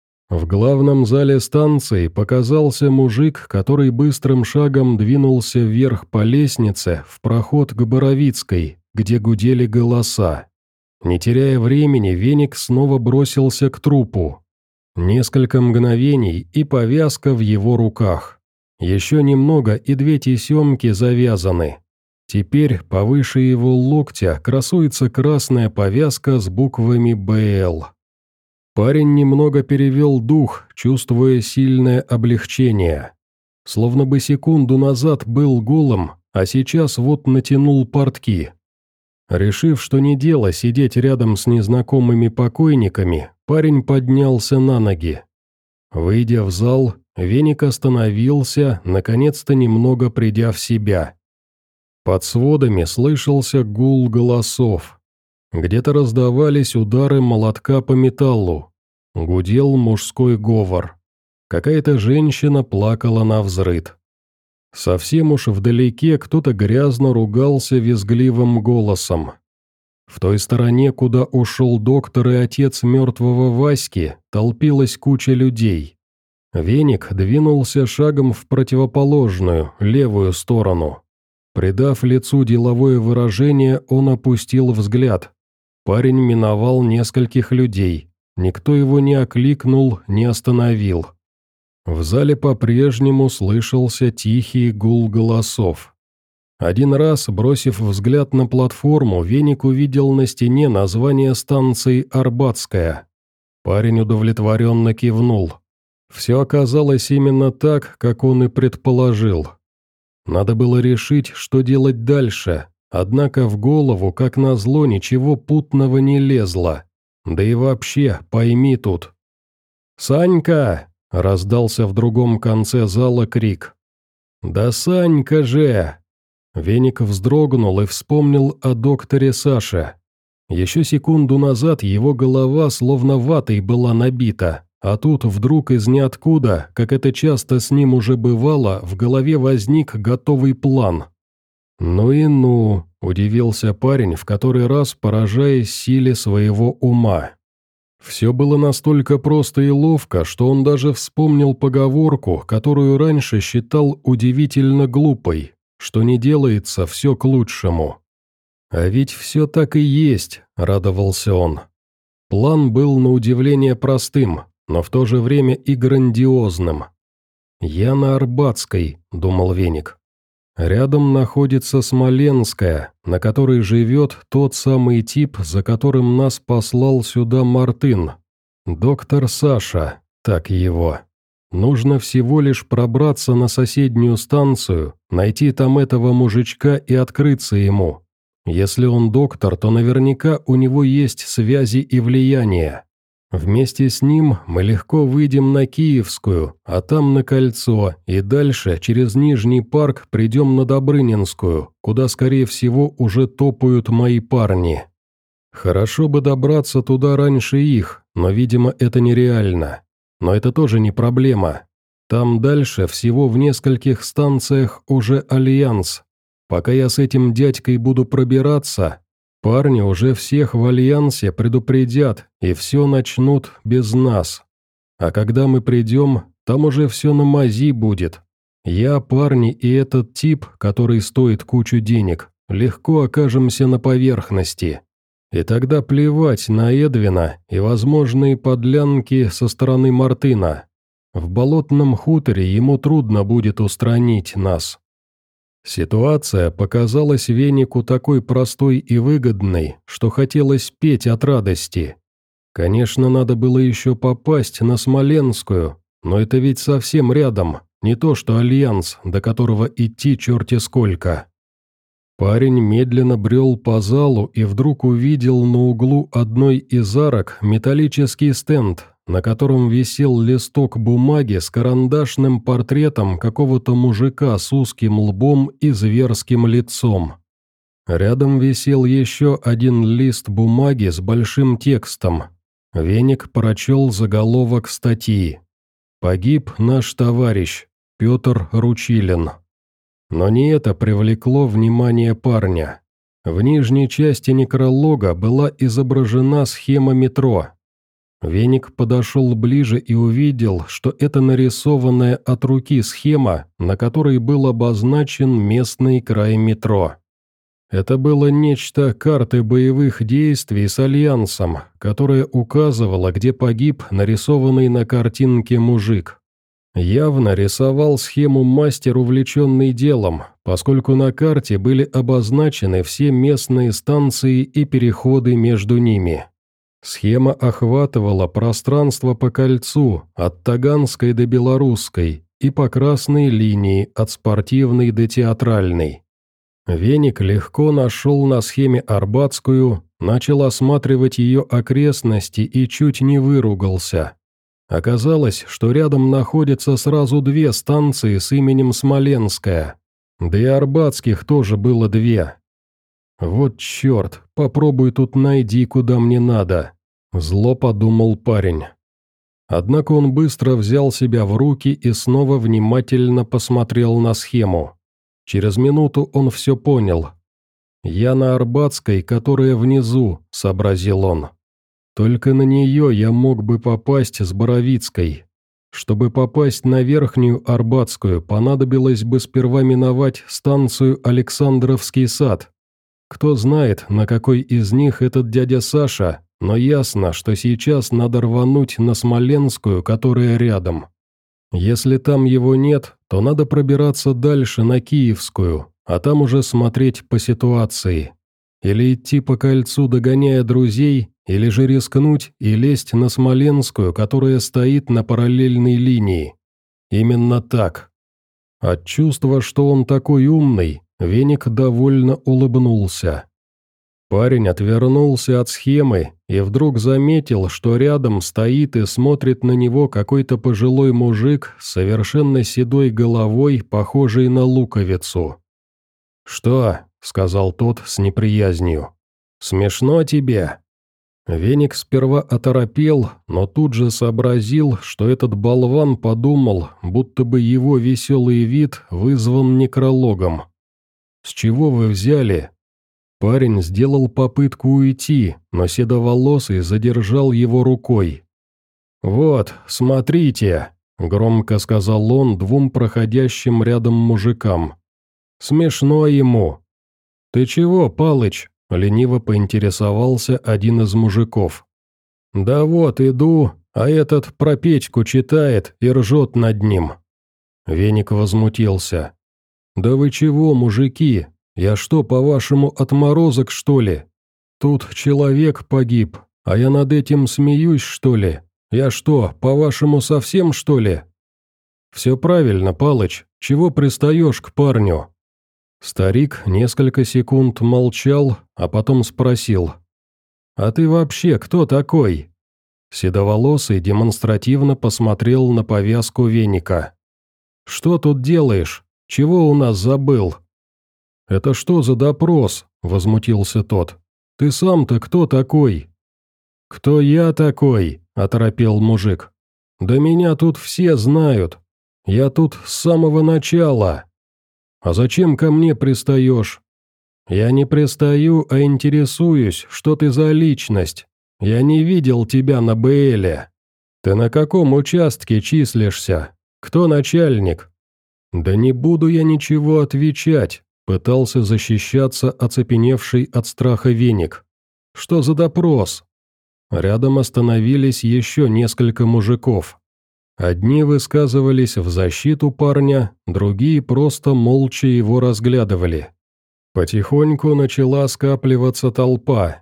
В главном зале станции показался мужик, который быстрым шагом двинулся вверх по лестнице в проход к Боровицкой, где гудели голоса. Не теряя времени, Веник снова бросился к трупу. Несколько мгновений, и повязка в его руках. Еще немного, и две тесемки завязаны. Теперь повыше его локтя красуется красная повязка с буквами «Б Л». Парень немного перевел дух, чувствуя сильное облегчение. Словно бы секунду назад был голым, а сейчас вот натянул портки. Решив, что не дело сидеть рядом с незнакомыми покойниками, парень поднялся на ноги. Выйдя в зал, Веник остановился, наконец-то немного придя в себя. Под сводами слышался гул голосов. Где-то раздавались удары молотка по металлу. Гудел мужской говор. Какая-то женщина плакала навзрыд. Совсем уж вдалеке кто-то грязно ругался визгливым голосом. В той стороне, куда ушел доктор и отец мертвого Васьки, толпилась куча людей. Веник двинулся шагом в противоположную, левую сторону. Придав лицу деловое выражение, он опустил взгляд. Парень миновал нескольких людей. Никто его не окликнул, не остановил. В зале по-прежнему слышался тихий гул голосов. Один раз, бросив взгляд на платформу, Веник увидел на стене название станции «Арбатская». Парень удовлетворенно кивнул. Все оказалось именно так, как он и предположил. Надо было решить, что делать дальше, однако в голову, как назло, ничего путного не лезло. Да и вообще, пойми тут. «Санька!» — раздался в другом конце зала крик. «Да Санька же!» Веник вздрогнул и вспомнил о докторе Саше. Еще секунду назад его голова словно ватой была набита, а тут вдруг из ниоткуда, как это часто с ним уже бывало, в голове возник готовый план. «Ну и ну», — удивился парень, в который раз поражаясь силе своего ума. Все было настолько просто и ловко, что он даже вспомнил поговорку, которую раньше считал удивительно глупой, что не делается все к лучшему. «А ведь все так и есть», — радовался он. План был на удивление простым, но в то же время и грандиозным. «Я на Арбатской», — думал Веник. «Рядом находится Смоленская, на которой живет тот самый тип, за которым нас послал сюда Мартын. Доктор Саша, так его. Нужно всего лишь пробраться на соседнюю станцию, найти там этого мужичка и открыться ему. Если он доктор, то наверняка у него есть связи и влияние. Вместе с ним мы легко выйдем на Киевскую, а там на Кольцо, и дальше через Нижний парк придем на Добрынинскую, куда, скорее всего, уже топают мои парни. Хорошо бы добраться туда раньше их, но, видимо, это нереально. Но это тоже не проблема. Там дальше всего в нескольких станциях уже Альянс. Пока я с этим дядькой буду пробираться, парни уже всех в Альянсе предупредят, и все начнут без нас. А когда мы придем, там уже все на мази будет. Я, парни и этот тип, который стоит кучу денег, легко окажемся на поверхности. И тогда плевать на Эдвина и возможные подлянки со стороны Мартына. В Болотном хуторе ему трудно будет устранить нас». Ситуация показалась Венику такой простой и выгодной, что хотелось петь от радости. Конечно, надо было еще попасть на Смоленскую, но это ведь совсем рядом, не то что Альянс, до которого идти черти сколько. Парень медленно брел по залу и вдруг увидел на углу одной из арок металлический стенд, на котором висел листок бумаги с карандашным портретом какого-то мужика с узким лбом и зверским лицом. Рядом висел еще один лист бумаги с большим текстом. Веник прочел заголовок статьи. «Погиб наш товарищ, Петр Ручилин». Но не это привлекло внимание парня. В нижней части некролога была изображена схема метро. Веник подошел ближе и увидел, что это нарисованная от руки схема, на которой был обозначен местный край метро. Это было нечто карты боевых действий с Альянсом, которая указывала, где погиб нарисованный на картинке мужик. Явно рисовал схему мастер, увлеченный делом, поскольку на карте были обозначены все местные станции и переходы между ними. Схема охватывала пространство по кольцу, от Таганской до Белорусской, и по красной линии, от Спортивной до Театральной. Веник легко нашел на схеме Арбатскую, начал осматривать ее окрестности и чуть не выругался. Оказалось, что рядом находятся сразу две станции с именем Смоленская, да и Арбатских тоже было две. «Вот черт, попробуй тут найди, куда мне надо», – зло подумал парень. Однако он быстро взял себя в руки и снова внимательно посмотрел на схему. Через минуту он все понял. «Я на Арбатской, которая внизу», – сообразил он. «Только на нее я мог бы попасть с Боровицкой. Чтобы попасть на Верхнюю Арбатскую, понадобилось бы сперва миновать станцию Александровский сад. Кто знает, на какой из них этот дядя Саша, но ясно, что сейчас надо рвануть на Смоленскую, которая рядом. Если там его нет, то надо пробираться дальше на Киевскую, а там уже смотреть по ситуации. Или идти по кольцу, догоняя друзей, или же рискнуть и лезть на Смоленскую, которая стоит на параллельной линии. Именно так. От чувства, что он такой умный, Веник довольно улыбнулся. Парень отвернулся от схемы и вдруг заметил, что рядом стоит и смотрит на него какой-то пожилой мужик с совершенно седой головой, похожий на луковицу. «Что?» — сказал тот с неприязнью. «Смешно тебе?» Веник сперва оторопел, но тут же сообразил, что этот болван подумал, будто бы его веселый вид вызван некрологом. «С чего вы взяли?» Парень сделал попытку уйти, но седоволосый задержал его рукой. «Вот, смотрите», — громко сказал он двум проходящим рядом мужикам. «Смешно ему». «Ты чего, Палыч?» — лениво поинтересовался один из мужиков. «Да вот, иду, а этот про Петьку читает и ржет над ним». Веник возмутился. «Да вы чего, мужики? Я что, по-вашему, отморозок, что ли? Тут человек погиб, а я над этим смеюсь, что ли? Я что, по-вашему, совсем, что ли?» «Все правильно, Палыч, чего пристаешь к парню?» Старик несколько секунд молчал, а потом спросил. «А ты вообще кто такой?» Седоволосый демонстративно посмотрел на повязку Веника. «Что тут делаешь? Чего у нас забыл?» «Это что за допрос?» – возмутился тот. «Ты сам-то кто такой?» «Кто я такой?» – оторопел мужик. «Да меня тут все знают. Я тут с самого начала. А зачем ко мне пристаешь?» «Я не пристаю, а интересуюсь, что ты за личность. Я не видел тебя на БЛе. Ты на каком участке числишься? Кто начальник?» «Да не буду я ничего отвечать», — пытался защищаться оцепеневший от страха Веник. «Что за допрос?» Рядом остановились еще несколько мужиков. Одни высказывались в защиту парня, другие просто молча его разглядывали. Потихоньку начала скапливаться толпа.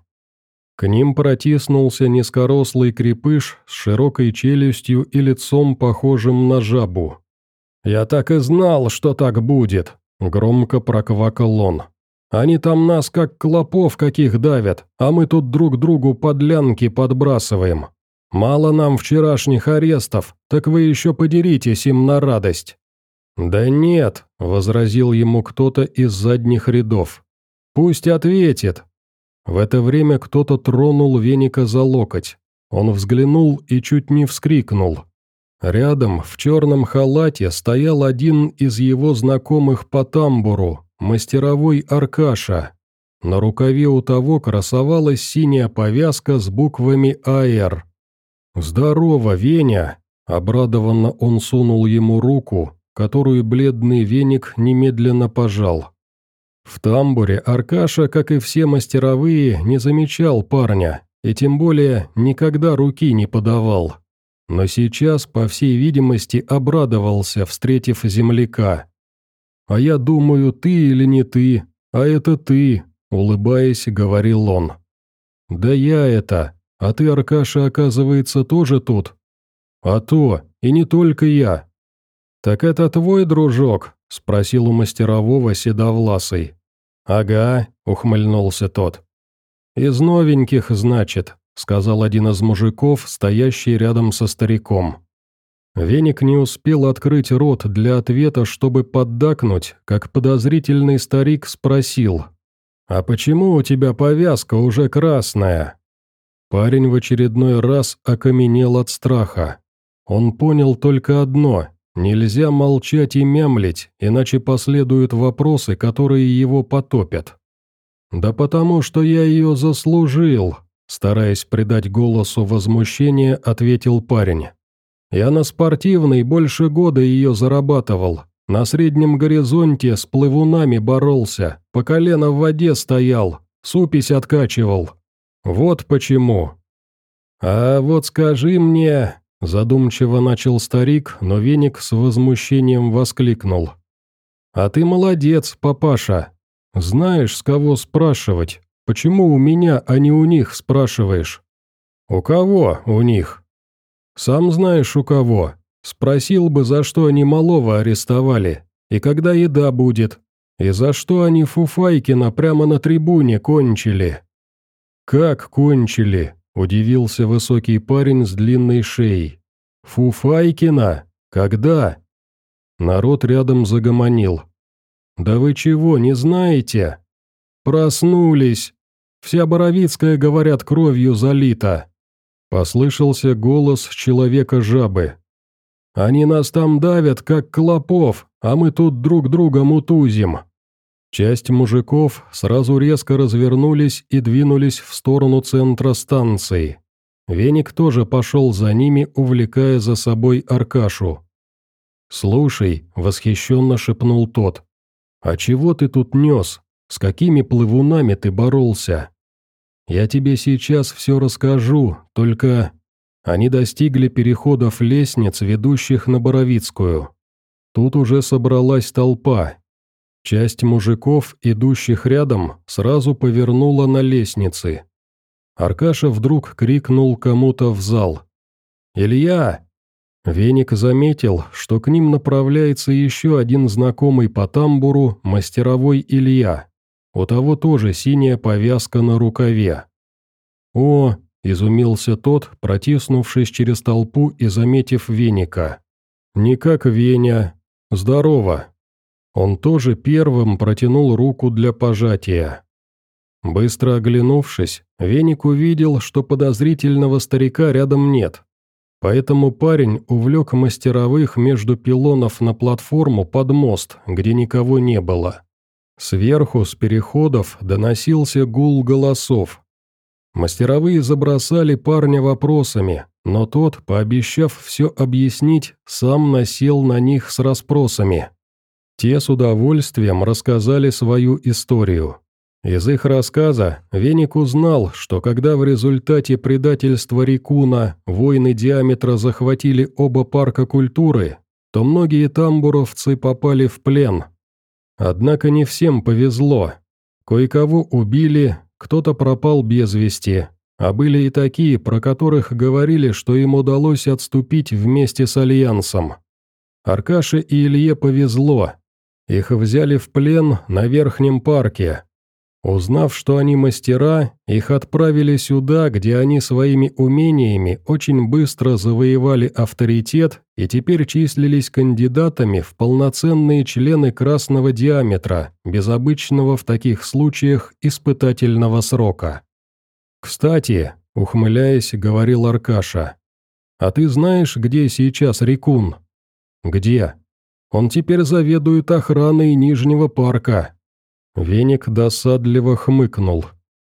К ним протиснулся низкорослый крепыш с широкой челюстью и лицом, похожим на жабу. «Я так и знал, что так будет», — громко проквакал он. «Они там нас как клопов каких давят, а мы тут друг другу подлянки подбрасываем. Мало нам вчерашних арестов, так вы еще подеритесь им на радость». «Да нет», — возразил ему кто-то из задних рядов. «Пусть ответит». В это время кто-то тронул Веника за локоть. Он взглянул и чуть не вскрикнул. Рядом, в черном халате, стоял один из его знакомых по тамбуру, мастеровой Аркаша. На рукаве у того красовалась синяя повязка с буквами «АР». «Здорово, Веня!» – обрадованно он сунул ему руку, которую бледный Веник немедленно пожал. В тамбуре Аркаша, как и все мастеровые, не замечал парня, и тем более никогда руки не подавал. Но сейчас, по всей видимости, обрадовался, встретив земляка. «А я думаю, ты или не ты, а это ты», — улыбаясь, говорил он. «Да я это, а ты, Аркаша, оказывается, тоже тут?» «А то, и не только я». «Так это твой дружок?» — спросил у мастерового седовласый. «Ага», — ухмыльнулся тот. «Из новеньких, значит», — сказал один из мужиков, стоящий рядом со стариком. Веник не успел открыть рот для ответа, чтобы поддакнуть, как подозрительный старик спросил: «А почему у тебя повязка уже красная?» Парень в очередной раз окаменел от страха. Он понял только одно: нельзя молчать и мямлить, иначе последуют вопросы, которые его потопят. «Да потому что я ее заслужил», — стараясь придать голосу возмущение, ответил парень. «Я на спортивной больше года ее зарабатывал, на среднем горизонте с плывунами боролся, по колено в воде стоял, супись откачивал. Вот почему». «А вот скажи мне», — задумчиво начал старик, но Веник с возмущением воскликнул. «А ты молодец, папаша. Знаешь, с кого спрашивать? Почему у меня, а не у них спрашиваешь?» «У кого у них?» «Сам знаешь, у кого. Спросил бы, за что они малого арестовали. И когда еда будет? И за что они Фуфайкина прямо на трибуне кончили?» «Как кончили?» – удивился высокий парень с длинной шеей. «Фуфайкина? Когда?» Народ рядом загомонил. «Да вы чего, не знаете?» «Проснулись! Вся Боровицкая, говорят, кровью залита!» Послышался голос человека-жабы. «Они нас там давят, как клопов, а мы тут друг друга мутузим». Часть мужиков сразу резко развернулись и двинулись в сторону центра станции. Веник тоже пошел за ними, увлекая за собой Аркашу. «Слушай», — восхищенно шепнул тот, — «а чего ты тут нес? С какими плывунами ты боролся? Я тебе сейчас все расскажу, только...» Они достигли переходов лестниц, ведущих на Боровицкую. Тут уже собралась толпа. Часть мужиков, идущих рядом, сразу повернула на лестницы. Аркаша вдруг крикнул кому-то в зал. «Илья!» Веник заметил, что к ним направляется еще один знакомый по тамбуру, мастеровой Илья. У того тоже синяя повязка на рукаве. «О!» – изумился тот, протиснувшись через толпу и заметив Веника. «Не как Веня. Здорово!» Он тоже первым протянул руку для пожатия. Быстро оглянувшись, Веник увидел, что подозрительного старика рядом нет. Поэтому парень увлек мастеровых между пилонов на платформу под мост, где никого не было. Сверху, с переходов, доносился гул голосов. Мастеровые забросали парня вопросами, но тот, пообещав все объяснить, сам насел на них с расспросами. Те с удовольствием рассказали свою историю. Из их рассказа Веник узнал, что когда в результате предательства Рикуна воины Диаметра захватили оба парка культуры, то многие тамбуровцы попали в плен. Однако не всем повезло. Кое-кого убили, кто-то пропал без вести, а были и такие, про которых говорили, что им удалось отступить вместе с Альянсом. Аркаше и Илье повезло. Их взяли в плен на Верхнем парке. Узнав, что они мастера, их отправили сюда, где они своими умениями очень быстро завоевали авторитет и теперь числились кандидатами в полноценные члены Красного Диаметра, без обычного в таких случаях испытательного срока. «Кстати», — ухмыляясь, говорил Аркаша, — «а ты знаешь, где сейчас Рикун?» «Где?» «Он теперь заведует охраной Нижнего парка». Веник досадливо хмыкнул.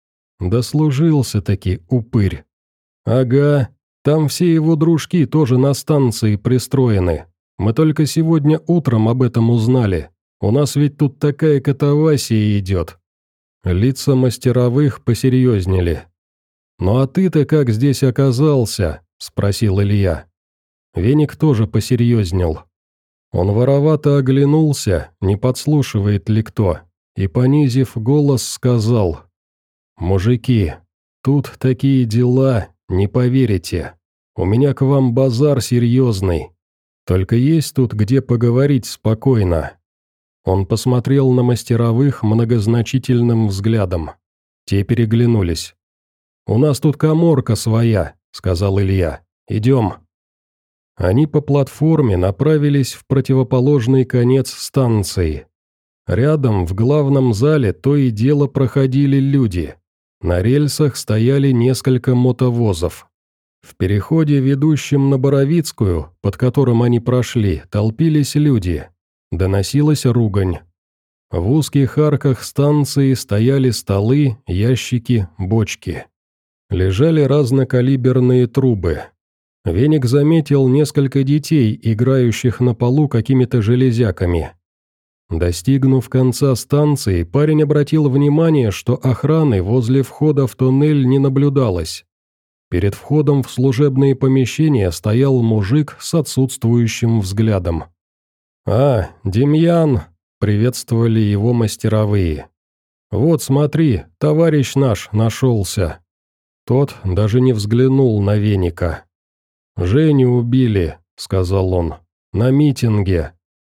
Дослужился-таки упырь. «Ага, там все его дружки тоже на станции пристроены. Мы только сегодня утром об этом узнали. У нас ведь тут такая катавасия идет». Лица мастеровых посерьезнели. «Ну а ты-то как здесь оказался?» – спросил Илья. Веник тоже посерьезнел. Он воровато оглянулся, не подслушивает ли кто, и, понизив голос, сказал: «Мужики, тут такие дела, не поверите. У меня к вам базар серьезный. Только есть тут где поговорить спокойно». Он посмотрел на мастеровых многозначительным взглядом. Те переглянулись. «У нас тут каморка своя», — сказал Илья. «Идем». Они по платформе направились в противоположный конец станции. Рядом, в главном зале, то и дело проходили люди. На рельсах стояли несколько мотовозов. В переходе, ведущем на Боровицкую, под которым они прошли, толпились люди. Доносилась ругань. В узких арках станции стояли столы, ящики, бочки. Лежали разнокалиберные трубы. Веник заметил несколько детей, играющих на полу какими-то железяками. Достигнув конца станции, парень обратил внимание, что охраны возле входа в туннель не наблюдалось. Перед входом в служебные помещения стоял мужик с отсутствующим взглядом. «А, Демьян!» — приветствовали его мастеровые. «Вот смотри, товарищ наш нашелся». Тот даже не взглянул на Веника. «Женю убили», — сказал он, — «на митинге».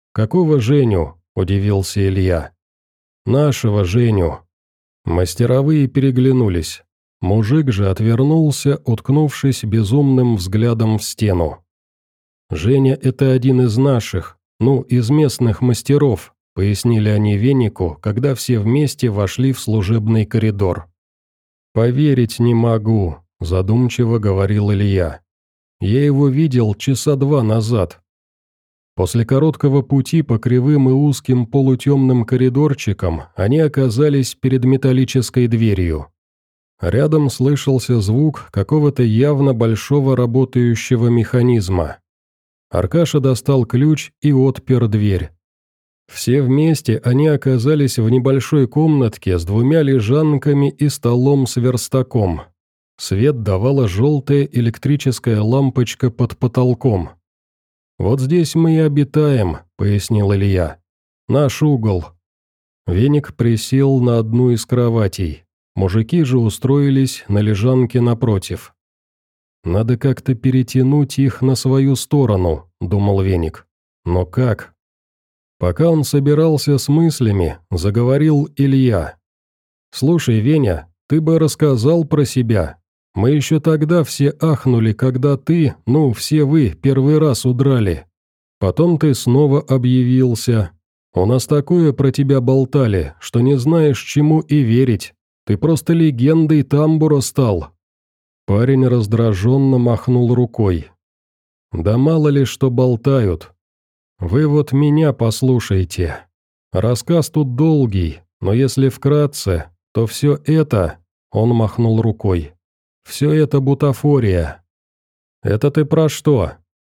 «Какого Женю?» – удивился Илья. «Нашего Женю». Мастеровые переглянулись. Мужик же отвернулся, уткнувшись безумным взглядом в стену. «Женя – это один из наших, ну, из местных мастеров», – пояснили они Венику, когда все вместе вошли в служебный коридор. «Поверить не могу», – задумчиво говорил Илья. «Я его видел часа два назад». После короткого пути по кривым и узким полутемным коридорчикам они оказались перед металлической дверью. Рядом слышался звук какого-то явно большого работающего механизма. Аркаша достал ключ и отпер дверь. Все вместе они оказались в небольшой комнатке с двумя лежанками и столом с верстаком. Свет давала желтая электрическая лампочка под потолком. «Вот здесь мы и обитаем», — пояснил Илья. «Наш угол». Веник присел на одну из кроватей. Мужики же устроились на лежанке напротив. «Надо как-то перетянуть их на свою сторону», — думал Веник. «Но как?» Пока он собирался с мыслями, заговорил Илья. «Слушай, Веня, ты бы рассказал про себя. Мы еще тогда все ахнули, когда ты, ну, все вы, первый раз удрали. Потом ты снова объявился. У нас такое про тебя болтали, что не знаешь, чему и верить. Ты просто легендой тамбура стал». Парень раздраженно махнул рукой. «Да мало ли что болтают. Вы вот меня послушайте. Рассказ тут долгий, но если вкратце, то все это...» Он махнул рукой. «Все это бутафория». «Это ты про что?»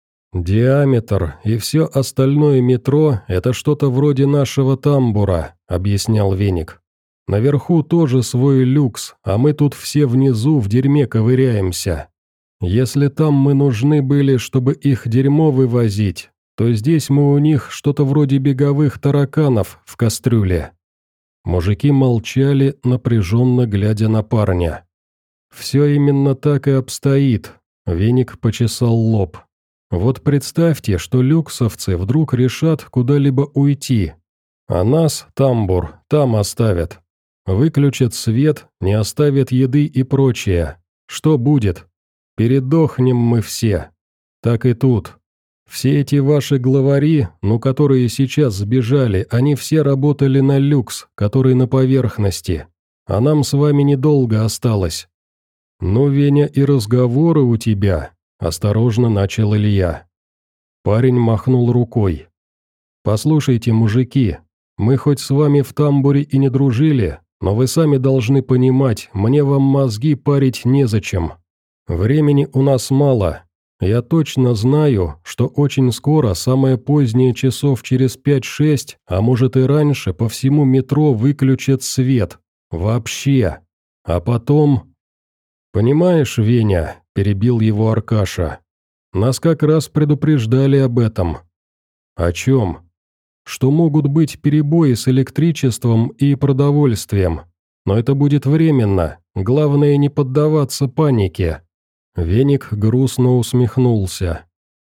«Диаметр и все остальное метро – это что-то вроде нашего тамбура», – объяснял Веник. «Наверху тоже свой люкс, а мы тут все внизу в дерьме ковыряемся. Если там мы нужны были, чтобы их дерьмо вывозить, то здесь мы у них что-то вроде беговых тараканов в кастрюле». Мужики молчали, напряженно глядя на парня. «Все именно так и обстоит», — Веник почесал лоб. «Вот представьте, что люксовцы вдруг решат куда-либо уйти, а нас, тамбур, там оставят. Выключат свет, не оставят еды и прочее. Что будет? Передохнем мы все. Так и тут. Все эти ваши главари, ну которые сейчас сбежали, они все работали на люкс, который на поверхности, а нам с вами недолго осталось». «Ну, Веня, и разговоры у тебя», – осторожно начал Илья. Парень махнул рукой. «Послушайте, мужики, мы хоть с вами в тамбуре и не дружили, но вы сами должны понимать, мне вам мозги парить незачем. Времени у нас мало. Я точно знаю, что очень скоро, самое позднее часов через пять-шесть, а может и раньше, по всему метро выключат свет. Вообще. А потом...» «Понимаешь, Веня», – перебил его Аркаша, – «нас как раз предупреждали об этом». «О чем?» «Что могут быть перебои с электричеством и продовольствием. Но это будет временно, главное не поддаваться панике». Веник грустно усмехнулся.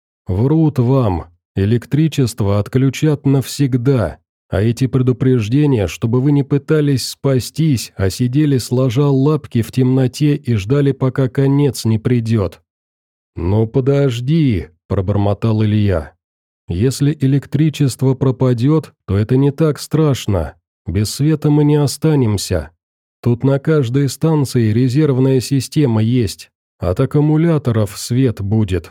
«Врут вам, электричество отключат навсегда. А эти предупреждения, чтобы вы не пытались спастись, а сидели сложа лапки в темноте и ждали, пока конец не придет». «Ну подожди», – пробормотал Илья. «Если электричество пропадет, то это не так страшно. Без света мы не останемся. Тут на каждой станции резервная система есть, от аккумуляторов свет будет».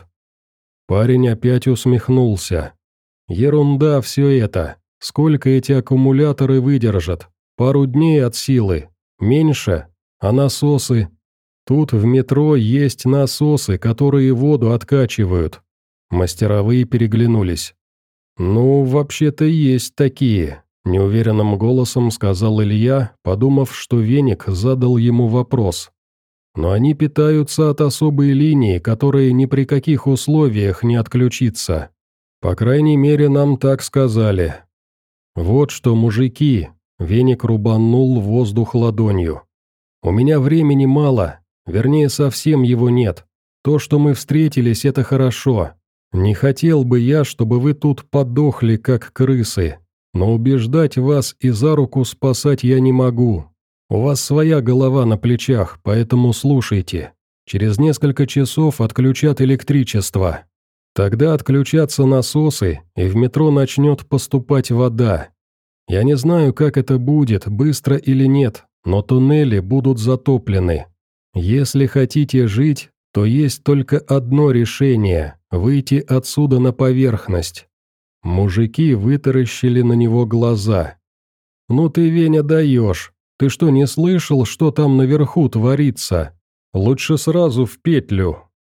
Парень опять усмехнулся. «Ерунда все это. Сколько эти аккумуляторы выдержат? Пару дней от силы. Меньше? А насосы? Тут в метро есть насосы, которые воду откачивают». Мастеровые переглянулись. «Ну, вообще-то есть такие», – неуверенным голосом сказал Илья, подумав, что Веник задал ему вопрос. «Но они питаются от особой линии, которая ни при каких условиях не отключится. По крайней мере, нам так сказали». «Вот что, мужики», – Веник рубанул воздух ладонью. «У меня времени мало, вернее, совсем его нет. То, что мы встретились, это хорошо. Не хотел бы я, чтобы вы тут подохли, как крысы, но убеждать вас и за руку спасать я не могу. У вас своя голова на плечах, поэтому слушайте. Через несколько часов отключат электричество. Тогда отключатся насосы, и в метро начнет поступать вода. Я не знаю, как это будет, быстро или нет, но туннели будут затоплены. Если хотите жить, то есть только одно решение – выйти отсюда на поверхность. Мужики вытаращили на него глаза. «Ну ты, Веня, даешь. Ты что, не слышал, что там наверху творится? Лучше сразу в петлю.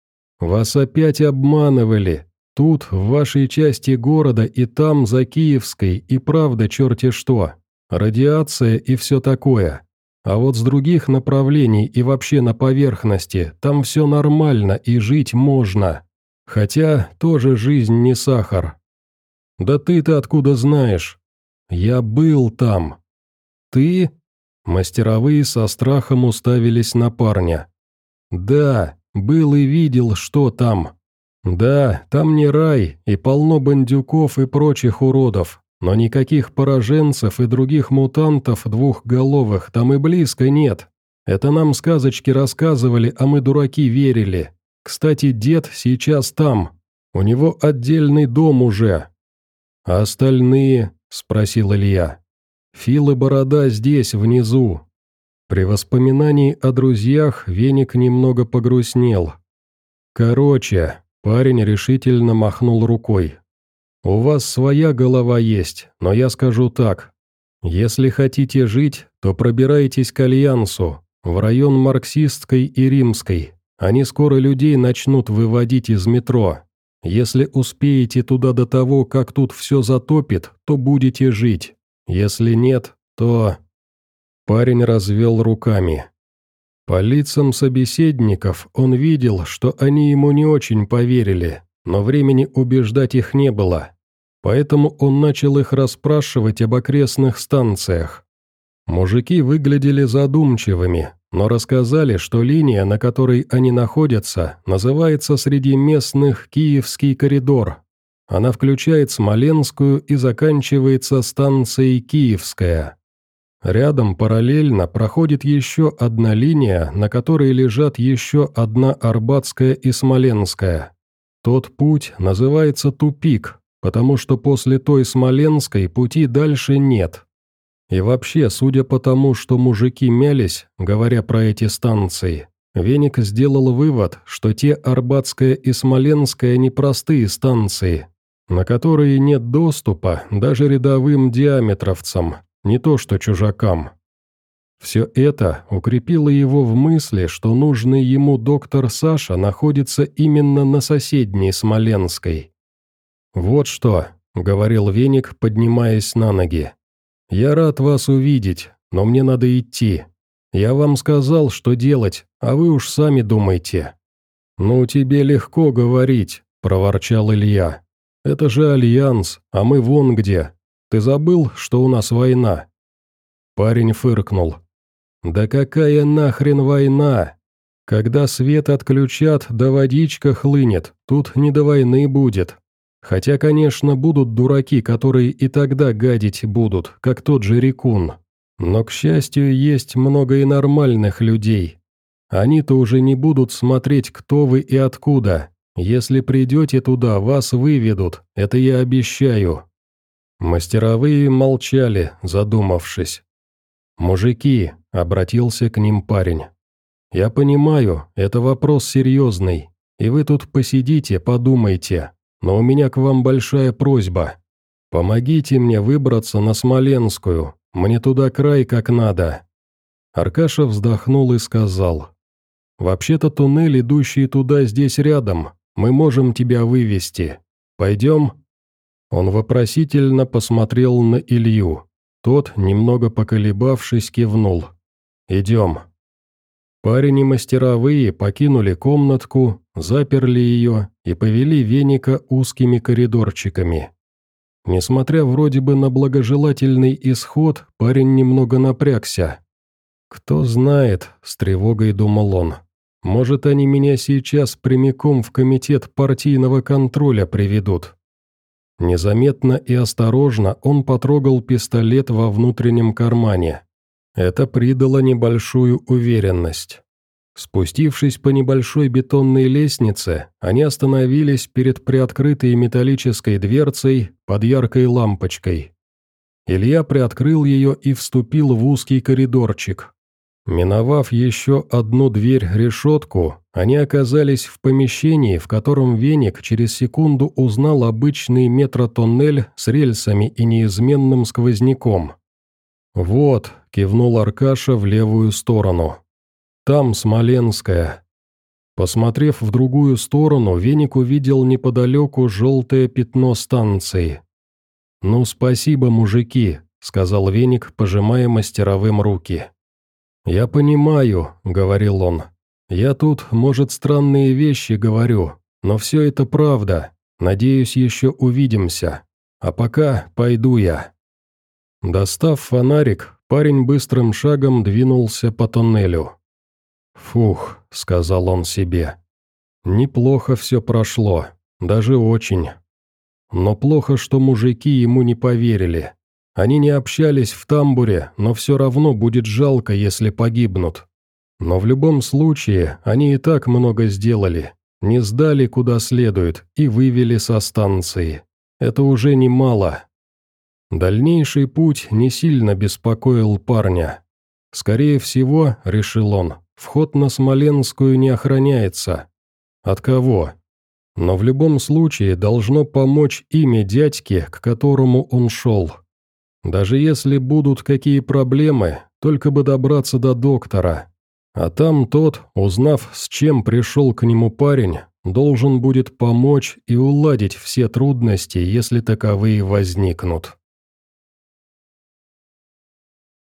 Вас опять обманывали. Тут, в вашей части города, и там, за Киевской, и правда черти что. Радиация и все такое. А вот с других направлений и вообще на поверхности, там все нормально и жить можно. Хотя тоже жизнь не сахар. Да ты-то откуда знаешь? Я был там. Ты?» Мастеровые со страхом уставились на парня. «Да, был и видел, что там. Да, там не рай, и полно бандюков и прочих уродов, но никаких пораженцев и других мутантов двухголовых там и близко нет. Это нам сказочки рассказывали, а мы, дураки, верили. Кстати, дед сейчас там. У него отдельный дом уже». «А остальные?» – спросил Илья. «Фил и Борода здесь, внизу». При воспоминании о друзьях Веник немного погрустнел. «Короче», – парень решительно махнул рукой. «У вас своя голова есть, но я скажу так. Если хотите жить, то пробирайтесь к Альянсу, в район Марксистской и Римской. Они скоро людей начнут выводить из метро. Если успеете туда до того, как тут все затопит, то будете жить. Если нет, то...» Парень развел руками. По лицам собеседников он видел, что они ему не очень поверили, но времени убеждать их не было. Поэтому он начал их расспрашивать об окрестных станциях. Мужики выглядели задумчивыми, но рассказали, что линия, на которой они находятся, называется среди местных «Киевский коридор». Она включает Смоленскую и заканчивается станцией Киевская. Рядом параллельно проходит еще одна линия, на которой лежат еще одна Арбатская и Смоленская. Тот путь называется «Тупик», потому что после той Смоленской пути дальше нет. И вообще, судя по тому, что мужики мялись, говоря про эти станции, Веник сделал вывод, что те Арбатская и Смоленская непростые станции, на которые нет доступа даже рядовым диаметровцам, не то что чужакам. Все это укрепило его в мысли, что нужный ему доктор Саша находится именно на соседней Смоленской. «Вот что», — говорил Веник, поднимаясь на ноги. «Я рад вас увидеть, но мне надо идти. Я вам сказал, что делать, а вы уж сами думайте». «Ну, тебе легко говорить», — проворчал Илья. «Это же Альянс, а мы вон где. Ты забыл, что у нас война?» Парень фыркнул. «Да какая нахрен война? Когда свет отключат, да водичка хлынет, тут не до войны будет. Хотя, конечно, будут дураки, которые и тогда гадить будут, как тот же Рекун. Но, к счастью, есть много и нормальных людей. Они-то уже не будут смотреть, кто вы и откуда. Если придете туда, вас выведут, это я обещаю». Мастеровые молчали, задумавшись. «Мужики», — обратился к ним парень. «Я понимаю, это вопрос серьезный, и вы тут посидите, подумайте, но у меня к вам большая просьба. Помогите мне выбраться на Смоленскую, мне туда край как надо». Аркаша вздохнул и сказал: «Вообще-то туннель, идущий туда, здесь рядом, мы можем тебя вывести. Пойдем?» Он вопросительно посмотрел на Илью. Тот, немного поколебавшись, кивнул. «Идем». Парень и мастеровые покинули комнатку, заперли ее и повели Веника узкими коридорчиками. Несмотря вроде бы на благожелательный исход, парень немного напрягся. «Кто знает», — с тревогой думал он, — Может, они меня сейчас прямиком в комитет партийного контроля приведут». Незаметно и осторожно он потрогал пистолет во внутреннем кармане. Это придало небольшую уверенность. Спустившись по небольшой бетонной лестнице, они остановились перед приоткрытой металлической дверцей под яркой лампочкой. Илья приоткрыл ее и вступил в узкий коридорчик. Миновав еще одну дверь-решетку, они оказались в помещении, в котором Веник через секунду узнал обычный метротоннель с рельсами и неизменным сквозняком. «Вот», — кивнул Аркаша в левую сторону. «Там Смоленская». Посмотрев в другую сторону, Веник увидел неподалеку желтое пятно станции. «Ну, спасибо, мужики», — сказал Веник, пожимая мастеровым руки. «Я понимаю», — говорил он. «Я тут, может, странные вещи говорю, но все это правда. Надеюсь, еще увидимся. А пока пойду я». Достав фонарик, парень быстрым шагом двинулся по тоннелю. «Фух», — сказал он себе. «Неплохо все прошло, даже очень. Но плохо, что мужики ему не поверили. Они не общались в тамбуре, но все равно будет жалко, если погибнут. Но в любом случае, они и так много сделали, не сдали куда следует и вывели со станции. Это уже немало». Дальнейший путь не сильно беспокоил парня. Скорее всего, решил он, вход на Смоленскую не охраняется. От кого? Но в любом случае должно помочь имя дядьки, к которому он шел. Даже если будут какие проблемы, только бы добраться до доктора. А там тот, узнав, с чем пришел к нему парень, должен будет помочь и уладить все трудности, если таковые возникнут.